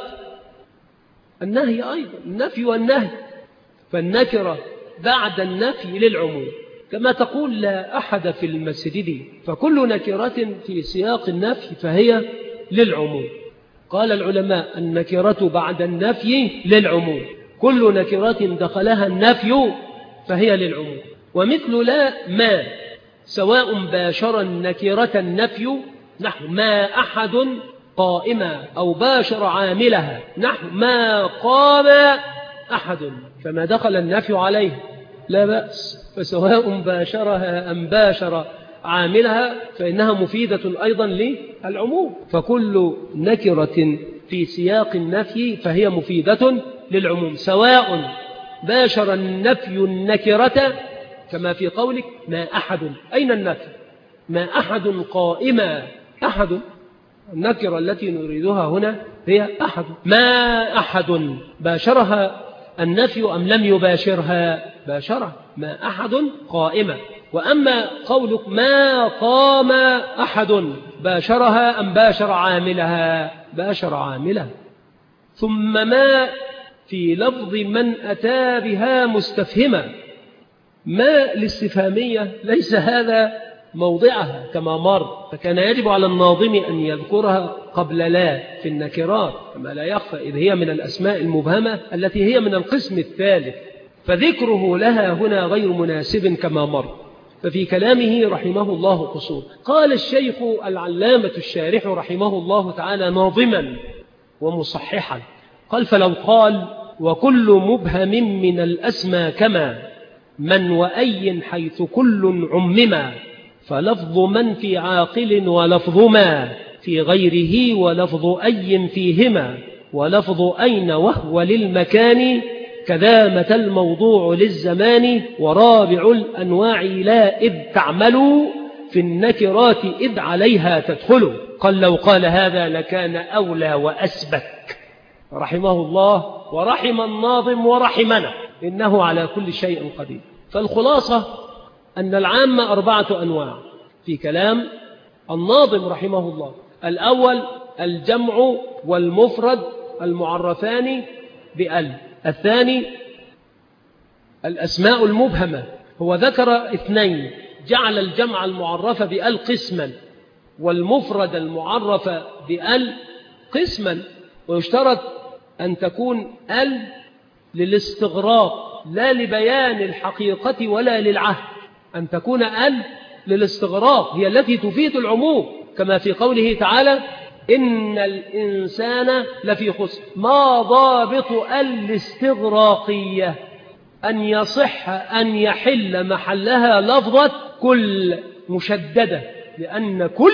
النهي أيضا، النفي والنهي، فالنكرة بعد النفي للعموم، كما تقول لا أحد في المسجد، فكل نكرة في سياق النفي فهي للعموم. قال العلماء النكرة بعد النفي للعموم، كل نكرة دخلها النفي فهي للعموم. ومثل لا ما سواء باشر النكرة النفي نحو ما أحد قائما، أو باشر عاملها نحو ما قام أحد، فما دخل النفي عليه لا بأس، فسواء باشرها أم باشر عاملها فإنها مفيدة أيضا للعموم. فكل نكرة في سياق النفي فهي مفيدة للعموم، سواء باشر النفي النكرة كما في قولك ما أحد. أين النفي؟ ما أحد قائما، أحد النكرة التي نريدها هنا هي أحد. ما أحد باشرها النفي أم لم يباشرها؟ باشرها، ما أحد قائما. وأما قولك ما قام أحد باشرها أم باشر عاملها؟ باشر عاملها. ثم ما في لفظ من أتى بها مستفهما، ما الاستفهامية ليس هذا موضعها كما مر، فكان يجب على الناظم أن يذكرها قبل لا في النكرات كما لا يخفى، إذ هي من الأسماء المبهمة التي هي من القسم الثالث، فذكره لها هنا غير مناسب كما مر. ففي كلامه رحمه الله قصور. قال الشيخ العلامة الشارح رحمه الله تعالى ناظما ومصححا، قال فلو قال وكل مبهم من الأسماء كما من وأي حيث كل عمما، فلفظ من في عاقل ولفظ ما في غيره ولفظ أي فيهما، ولفظ أين وهو للمكان كذامة الموضوع للزمان، ورابع الأنواع لا إذ تعملوا في النكرات إذ عليها تدخل. قال لو قال هذا لكان أولى وأسبك رحمه الله ورحم الناظم ورحمنا، إنه على كل شيء قدير. فالخلاصة أن العام أربعة أنواع في كلام الناظم رحمه الله. الأول الجمع والمفرد المعرفان بأل. الثاني الأسماء المبهمة، هو ذكر اثنين، جعل الجمع المعرف بأل قسما والمفرد المعرف بأل قسما، ويشترط أن تكون أل للاستغراق لا لبيان الحقيقة ولا للعهد، أن تكون أل للاستغراق هي التي تفيد العموم، كما في قوله تعالى إن الإنسان لفي خسر. ما ضابط الاستغراقية؟ أن يصح أن يحل محلها لفظة كل مشددة، لأن كل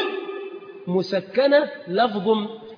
مسكنة لفظ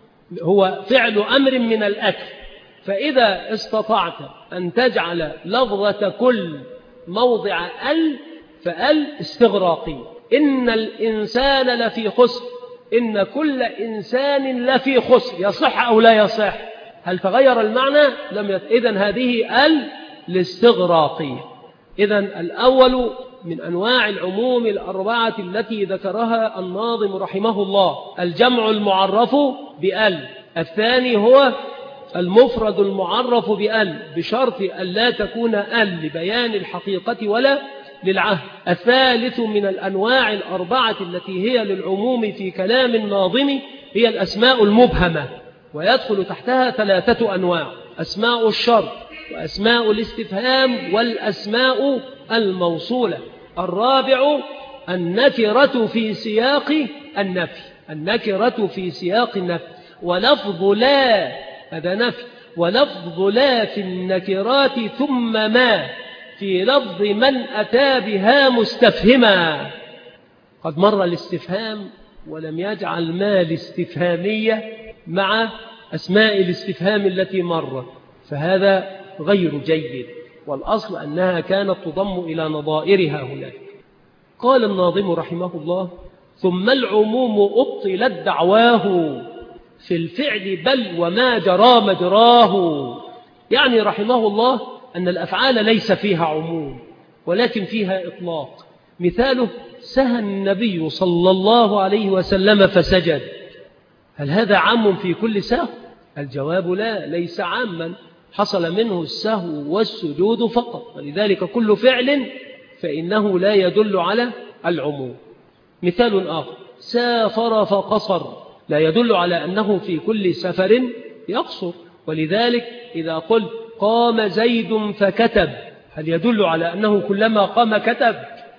هو فعل أمر من الأكل، فإذا استطعت أن تجعل لفظة كل موضع ال فال استغراقي. إن الإنسان لفي خسر، إن كل إنسان لفي خسر، يصح أو لا يصح؟ هل تغير المعنى؟ لم يت... إذن هذه ال الاستغراقية. إذن الأول من أنواع العموم الأربعة التي ذكرها الناظم رحمه الله الجمع المعرف بأل. الثاني هو المفرد المعرف بأل بشرط أن لا تكون أل لبيان الحقيقة ولا للعهد. الثالث من الأنواع الأربعة التي هي للعموم في كلام الناظم هي الأسماء المبهمة، ويدخل تحتها ثلاثة أنواع: أسماء الشرط وأسماء الاستفهام والأسماء الموصولة. الرابع النكرة في سياق النفي، النكرة في سياق النفي، ولفظ لا هذا نفي، ولفظ لا في النكرات ثم ما في لفظ من أتى بها مستفهما. قد مر الاستفهام ولم يجعل ما الاستفهامية مع أسماء الاستفهام التي مرت، فهذا غير جيد، والأصل أنها كانت تضم إلى نظائرها هناك. قال الناظم رحمه الله ثم العموم أبطلت دعواه في الفعل بل وما جرى مجراه. يعني رحمه الله أن الأفعال ليس فيها عموم ولكن فيها إطلاق. مثاله سهى النبي صلى الله عليه وسلم فسجد، هل هذا عام في كل سهو؟ الجواب لا، ليس عاما، حصل منه السهو والسجود فقط، ولذلك كل فعل فإنه لا يدل على العموم. مثال آخر سافر فقصر، لا يدل على أنه في كل سفر يقصر، ولذلك إذا قلت قام زيد فكتب، هل يدل على أنه كلما قام كتب؟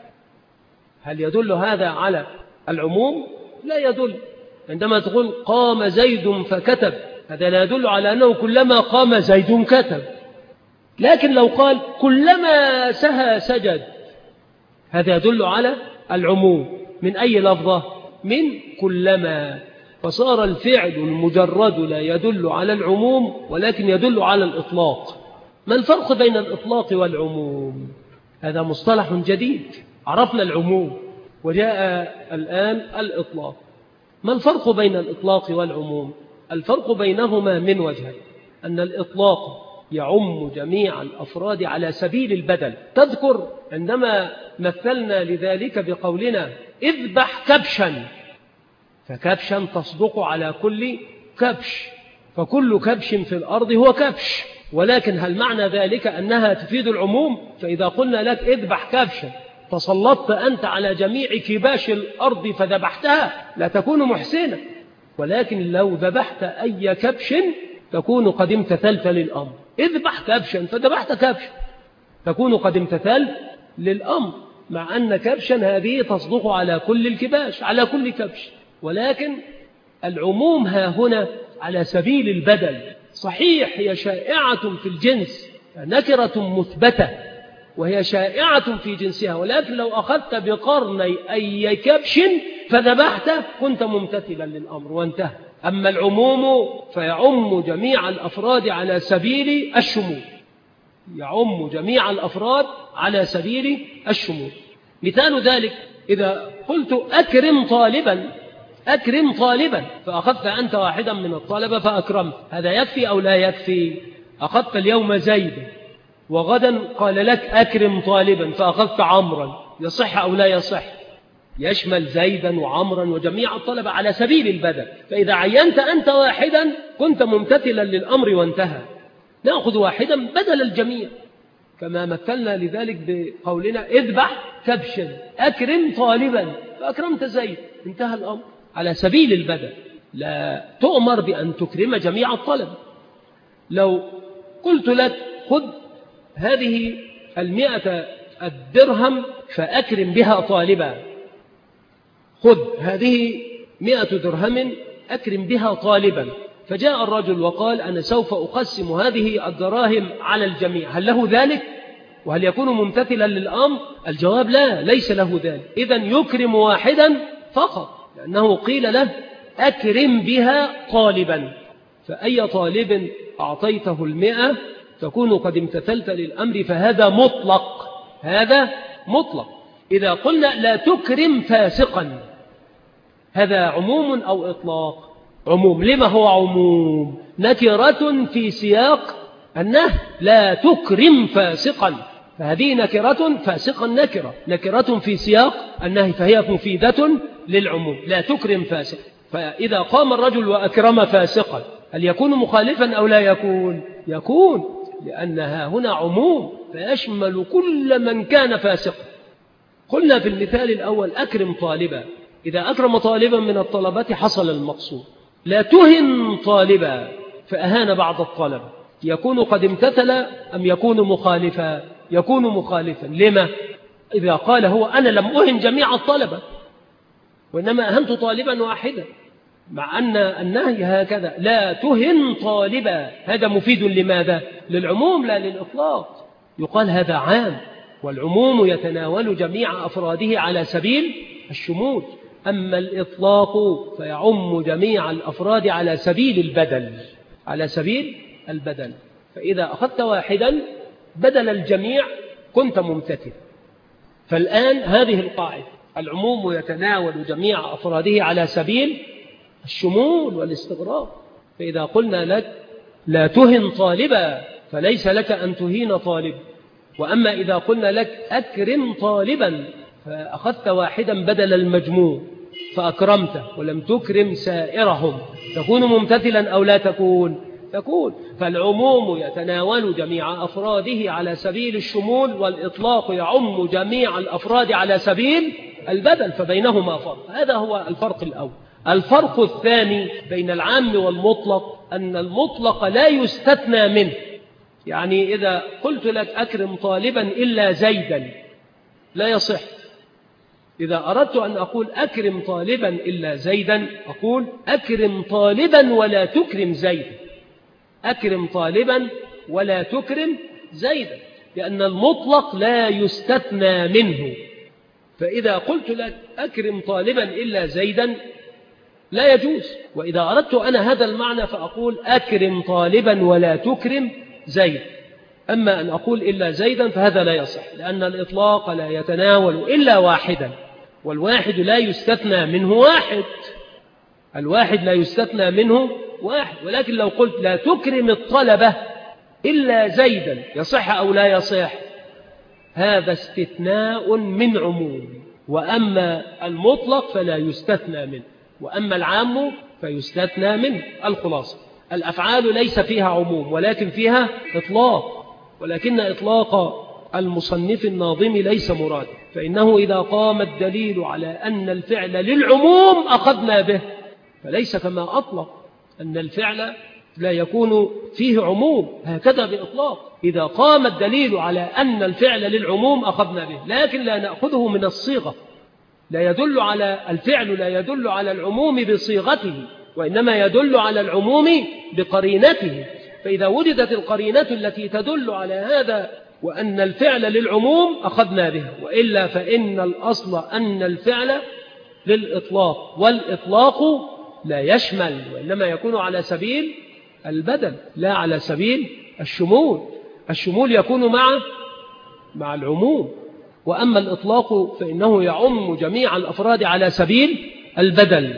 هل يدل هذا على العموم؟ لا يدل. عندما تقول قام زيد فكتب، هذا لا يدل على أنه كلما قام زيد كتب. لكن لو قال كلما سهى سجد، هذا يدل على العموم. من أي لفظة؟ من كلما. فصار الفعل المجرد لا يدل على العموم ولكن يدل على الإطلاق. ما الفرق بين الإطلاق والعموم؟ هذا مصطلح جديد. عرفنا العموم وجاء الآن الإطلاق. ما الفرق بين الإطلاق والعموم؟ الفرق بينهما من وجهين: أن الإطلاق يعم جميع الأفراد على سبيل البدل. تذكر عندما مثلنا لذلك بقولنا اذبح كبشا، فكبشا تصدق على كل كبش، فكل كبش في الأرض هو كبش. ولكن هل معنى ذلك أنها تفيد العموم؟ فإذا قلنا لك اذبح كبشا تسلطت أنت على جميع كباش الأرض فذبحتها، لا تكون محسنا. ولكن لو ذبحت أي كبش تكون قد امتثلت للأمر. اذبح كبشا فذبحت كبشا، تكون قد امتثلت للأمر، مع أن كبشا هذه تصدق على كل الكباش، على كل كبش. ولكن العموم ها هنا على سبيل البدل. صحيح هي شائعة في الجنس، نكرة مثبتة وهي شائعة في جنسها، ولكن لو أخذت بقرني أي كبش فذبحته كنت ممتثلا للأمر وانتهى. أما العموم فيعم جميع الأفراد على سبيل الشمول، يعم جميع الأفراد على سبيل الشمول. مثال ذلك إذا قلت أكرم طالبا، أكرم طالبا، فأخذت أنت واحدا من الطلبة فأكرمت، هذا يكفي أو لا يكفي؟ أخذت اليوم زيدا وغدا قال لك أكرم طالبا فأخذت عمرا، يصح أو لا يصح؟ يشمل زيدا وعمرا وجميع الطلبة على سبيل البدل. فإذا عينت أنت واحدا كنت ممتثلا للأمر وانتهى. نأخذ واحدا بدل الجميع، كما مثلنا لذلك بقولنا اذبح كبشا أكرم طالبا فأكرمت زيد، انتهى الأمر على سبيل البدل، لا تؤمر بأن تكرم جميع الطلبة. لو قلت لك خذ هذه المئة الدرهم فأكرم بها طالبا، خذ هذه مئة درهم أكرم بها طالبا، فجاء الرجل وقال أنا سوف أقسم هذه الدراهم على الجميع، هل له ذلك؟ وهل يكون ممتثلا للأمر؟ الجواب لا، ليس له ذلك. إذن يكرم واحدا فقط، لأنه قيل له أكرم بها طالبا، فأي طالب أعطيته المئة تكون قد امتثلت للأمر، فهذا مطلق، هذا مطلق. إذا قلنا لا تكرم فاسقا، هذا عموم أو إطلاق؟ عموم. لما هو عموم؟ نكرة في سياق النهي، لا تكرم فاسقا، فهذه نكرة، فاسقا نكرة، نكرة في سياق النهي، فهي مفيدة للعموم، لا تكرم فاسقا. فإذا قام الرجل وأكرم فاسقا هل يكون مخالفا أو لا يكون؟ يكون، لأنها هنا عموم فيشمل كل من كان فاسقا. قلنا في المثال الأول أكرم طالبا، إذا أكرم طالبا من الطلبة حصل المقصود. لا تهن طالبا فأهان بعض الطلبة، يكون قد امتثل أم يكون مخالفا؟ يكون مخالفا. لما؟ إذا قال هو أنا لم أهن جميع الطلبة وإنما أهنت طالبا واحدا، مع أن النهي هكذا لا تهن طالبا، هذا مفيد لماذا؟ للعموم لا للإطلاق. يقال هذا عام، والعموم يتناول جميع أفراده على سبيل الشمول، أما الإطلاق فيعم جميع الأفراد على سبيل البدل، على سبيل البدل. فإذا أخذت واحدا بدل الجميع كنت ممتثل. فالآن هذه القاعدة، العموم يتناول جميع أفراده على سبيل الشمول والاستغراق. فإذا قلنا لك لا تهن طالبا فليس لك أن تهين طالب، وأما إذا قلنا لك أكرم طالبا فأخذت واحدا بدل المجموع فأكرمته ولم تكرم سائرهم، تكون ممتثلا أو لا تكون؟ تكون. فالعموم يتناول جميع أفراده على سبيل الشمول، والإطلاق يعم جميع الأفراد على سبيل البدل، فبينهما فرق. هذا هو الفرق الأول. الفرق الثاني بين العام والمطلق أن المطلق لا يستثنى منه. يعني إذا قلت لك أكرم طالبا إلا زيدا لا يصح. إذا أردت أن أقول أكرم طالبا إلا زيدا أقول أكرم طالبا ولا تكرم زيدا، أكرم طالبا ولا تكرم زيدا، لأن المطلق لا يستثنى منه. فإذا قلت لك أكرم طالبا إلا زيدا لا يجوز. وإذا أردت أنا هذا المعنى فأقول أكرم طالبا ولا تكرم زيد. أما أن أقول إلا زيدا فهذا لا يصح، لأن الإطلاق لا يتناول إلا واحدا، والواحد لا يستثنى منه واحد، الواحد لا يستثنى منه واحد. ولكن لو قلت لا تكرم الطلبة إلا زيدا يصح أو لا يصح؟ هذا استثناء من عموم. وأما المطلق فلا يستثنى منه، وأما العام فيستثنى منه. الخلاصة الأفعال ليس فيها عموم ولكن فيها إطلاق، ولكن إطلاق المصنف الناظم ليس مراد، فإنه إذا قام الدليل على أن الفعل للعموم أخذنا به، فليس كما أطلق أن الفعل لا يكون فيه عموم هكذا بإطلاق. إذا قام الدليل على أن الفعل للعموم أخذنا به، لكن لا نأخذه من الصيغة، لا يدل على الفعل لا يدل على العموم بصيغته، وإنما يدل على العموم بقرينته. فإذا وجدت القرينة التي تدل على هذا وأن الفعل للعموم أخذنا بها، وإلا فإن الأصل أن الفعل للإطلاق، والإطلاق لا يشمل، وإنما يكون على سبيل البدل لا على سبيل الشمول. الشمول يكون مع مع العموم، وأما الإطلاق فإنه يعم جميع الأفراد على سبيل البدل.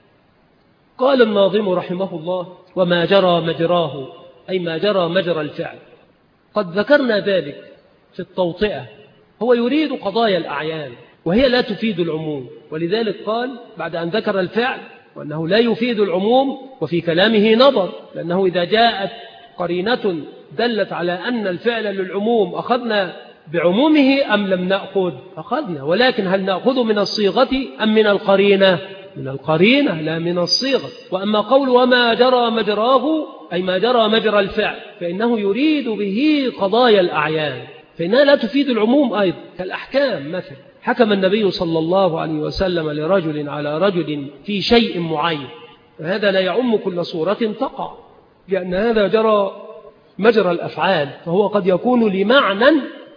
قال الناظم رحمه الله: وما جرى مجراه، أي ما جرى مجرى الفعل. قد ذكرنا ذلك في التوطئة. هو يريد قضايا الأعيان وهي لا تفيد العموم، ولذلك قال بعد أن ذكر الفعل وأنه لا يفيد العموم وفي كلامه نظر، لأنه إذا جاءت قرينة دلت على أن الفعل للعموم أخذنا بعمومه أم لم نأخذ؟ أخذنا، ولكن هل نأخذ من الصيغة أم من القرينة؟ من القرينة لا من الصيغة. وأما قول وما جرى مجراه، أي ما جرى مجرى الفعل، فإنه يريد به قضايا الأعيان، فإنها لا تفيد العموم أيضا، كالأحكام مثلا. حكم النبي صلى الله عليه وسلم لرجل على رجل في شيء معين، وهذا لا يعم كل صورة تقع، لأن هذا جرى مجرى الأفعال، فهو قد يكون لمعنى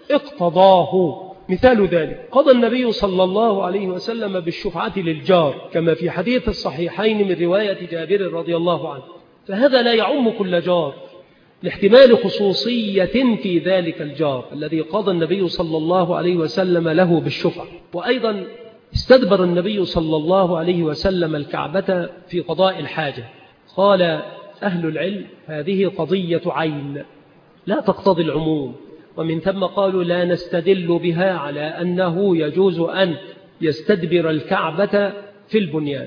اقتضاه. مثال ذلك قضى النبي صلى الله عليه وسلم بالشفعة للجار، كما في حديث الصحيحين من رواية جابر رضي الله عنه، فهذا لا يعم كل جار، لاحتمال خصوصية في ذلك الجار الذي قضى النبي صلى الله عليه وسلم له بالشفعة. وأيضا استدبر النبي صلى الله عليه وسلم الكعبة في قضاء الحاجة. قال أهل العلم: هذه قضية عين لا تقتضي العموم، ومن ثم قالوا لا نستدل بها على أنه يجوز أن يستدبر الكعبة في البنيان.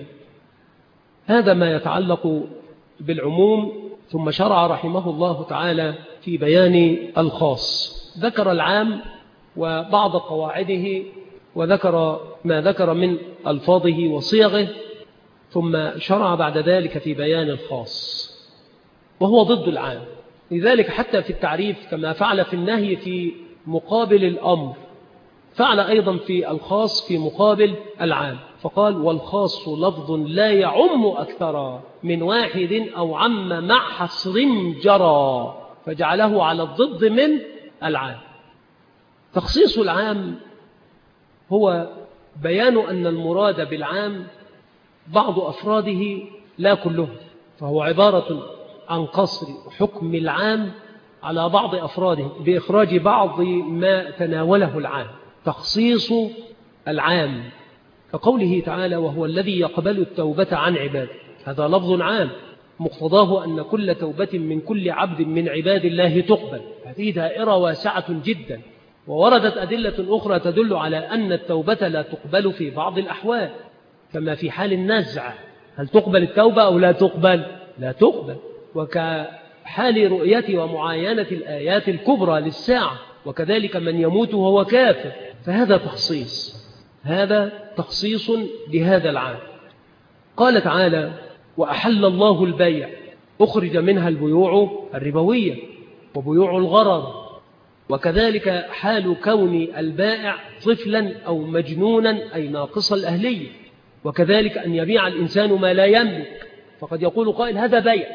هذا ما يتعلق بالعموم. ثم شرع رحمه الله تعالى في بيان الخاص، ذكر العام وبعض قواعده، وذكر ما ذكر من ألفاظه وصيغه، ثم شرع بعد ذلك في بيان الخاص وهو ضد العام. لذلك حتى في التعريف كما فعل في النهي في مقابل الأمر، فعل أيضا في الخاص في مقابل العام، فقال: والخاص لفظ لا يعم أكثر من واحد أو عم مع حصر جرى، فجعله على الضد من العام. تخصيص العام هو بيان أن المراد بالعام بعض أفراده لا كله، فهو عبارة عن قصر حكم العام على بعض أفراده بإخراج بعض ما تناوله العام. تخصيص العام كقوله تعالى: وهو الذي يقبل التوبة عن عباده، هذا لفظ عام مقتضاه أن كل توبة من كل عبد من عباد الله تقبل. هذه دائرة واسعة جدا، ووردت أدلة أخرى تدل على أن التوبة لا تقبل في بعض الأحوال، كما في حال النزع، هل تقبل التوبة أو لا تقبل؟ لا تقبل. وكحال رؤية ومعاينة الآيات الكبرى للساعة، وكذلك من يموت وهو كافر، فهذا تخصيص، هذا تخصيص لهذا العام. قال تعالى: وأحل الله البيع، أخرج منها البيوع الربوية وبيوع الغرر، وكذلك حال كون البائع طفلا أو مجنونا أي ناقص الأهلية، وكذلك أن يبيع الإنسان ما لا يملك، فقد يقول قائل هذا بيع.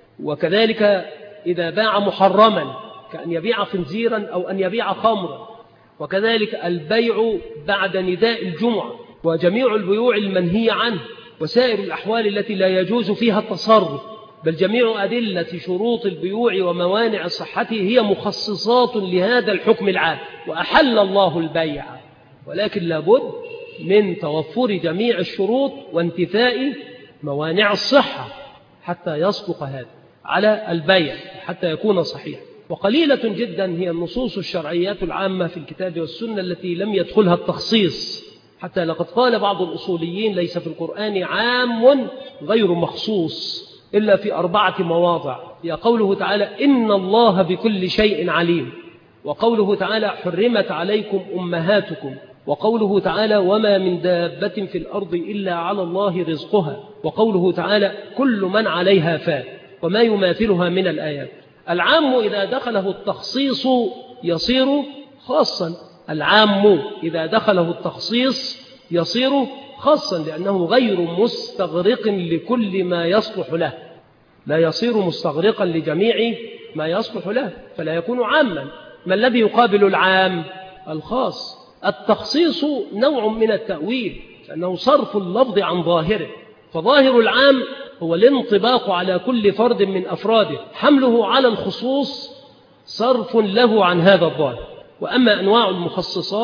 وكذلك إذا باع محرما كأن يبيع خنزيرا أو أن يبيع خمرا، وكذلك البيع بعد نداء الجمعة، وجميع البيوع المنهي عنه، وسائر الأحوال التي لا يجوز فيها التصرف، بل جميع أدلة شروط البيوع وموانع صحته هي مخصصات لهذا الحكم العام. وأحل الله البيع، ولكن لابد من توفر جميع الشروط وانتفاء موانع الصحة حتى يصدق هذا على البيع، حتى يكون صحيح. وقليلة جدا هي النصوص الشرعيات العامة في الكتاب والسنة التي لم يدخلها التخصيص، حتى لقد قال بعض الأصوليين: ليس في القرآن عام غير مخصوص إلا في أربعة مواضع، هي قوله تعالى: إن الله بكل شيء عليم، وقوله تعالى: حرمت عليكم أمهاتكم، وقوله تعالى: وما من دابة في الأرض إلا على الله رزقها، وقوله تعالى: كل من عليها فان، وما يماثلها من الآيات. العام إذا دخله التخصيص يصير خاصا، العام إذا دخله التخصيص يصير خاصا، لأنه غير مستغرق لكل ما يصلح له، لا يصير مستغرقا لجميع ما يصلح له، فلا يكون عاما. ما الذي يقابل العام؟ الخاص. التخصيص نوع من التأويل، لأنه صرف اللفظ عن ظاهره، فظاهر العام هو الانطباق على كل فرد من أفراده، حمله على الخصوص صرف له عن هذا الظاهر. وأما أنواع المخصصات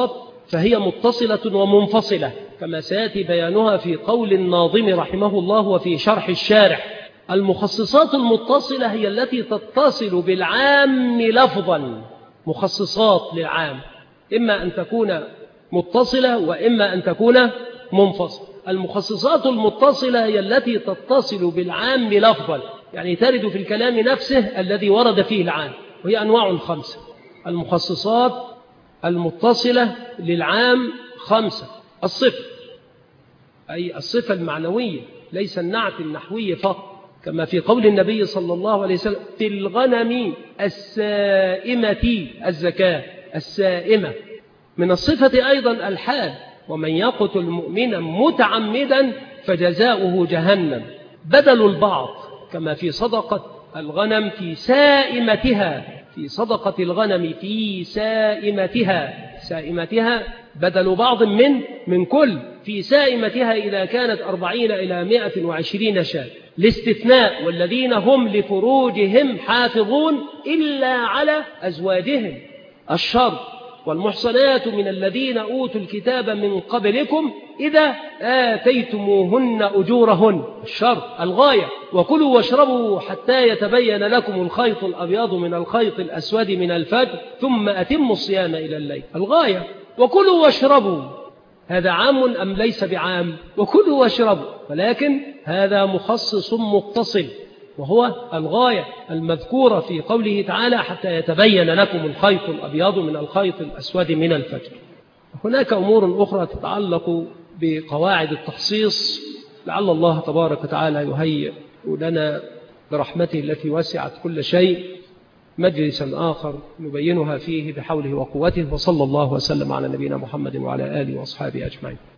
فهي متصلة ومنفصلة كما سيأتي بيانها في قول الناظم رحمه الله وفي شرح الشارح. المخصصات المتصلة هي التي تتصل بالعام لفظا، مخصصات للعام إما أن تكون متصلة وإما أن تكون منفصلة. المخصصات المتصلة هي التي تتصل بالعام لفظا، يعني ترد في الكلام نفسه الذي ورد فيه العام، وهي أنواع خمسة. المخصصات المتصلة للعام خمسة: الصفة، أي الصفة المعنوية ليس النعت النحوي فقط، كما في قول النبي صلى الله عليه وسلم: في الغنم السائمة الزكاة. السائمة من الصفة أيضا الحال: ومن يقتل مؤمنا متعمدا فجزاؤه جهنم. بدل البعض كما في صدقة الغنم في سائمتها، في صدقة الغنم في سائمتها، سائمتها بدل بعض من من كل، في سائمتها إذا كانت أربعين إلى مائة وعشرين شاة. الاستثناء: والذين هم لفروجهم حافظون إلا على أزواجهم. الشرط: والمحصنات من الذين أوتوا الكتاب من قبلكم إذا آتيتموهن أجورهن. الشرط. الغاية: وكلوا واشربوا حتى يتبين لكم الخيط الأبيض من الخيط الأسود من الفجر ثم أتموا الصيام إلى الليل. الغاية: وكلوا واشربوا. هذا عام أم ليس بعام؟ وكلوا واشربوا، ولكن هذا مخصص متصل، وهو الغاية المذكورة في قوله تعالى: حتى يتبين لكم الخيط الأبيض من الخيط الأسود من الفجر. هناك أمور أخرى تتعلق بقواعد التخصيص، لعل الله تبارك وتعالى يهيئ لنا برحمته التي وسعت كل شيء مجلسا آخر نبينها فيه بحوله وقوته. وصلى الله وسلم على نبينا محمد وعلى آله وأصحابه أجمعين.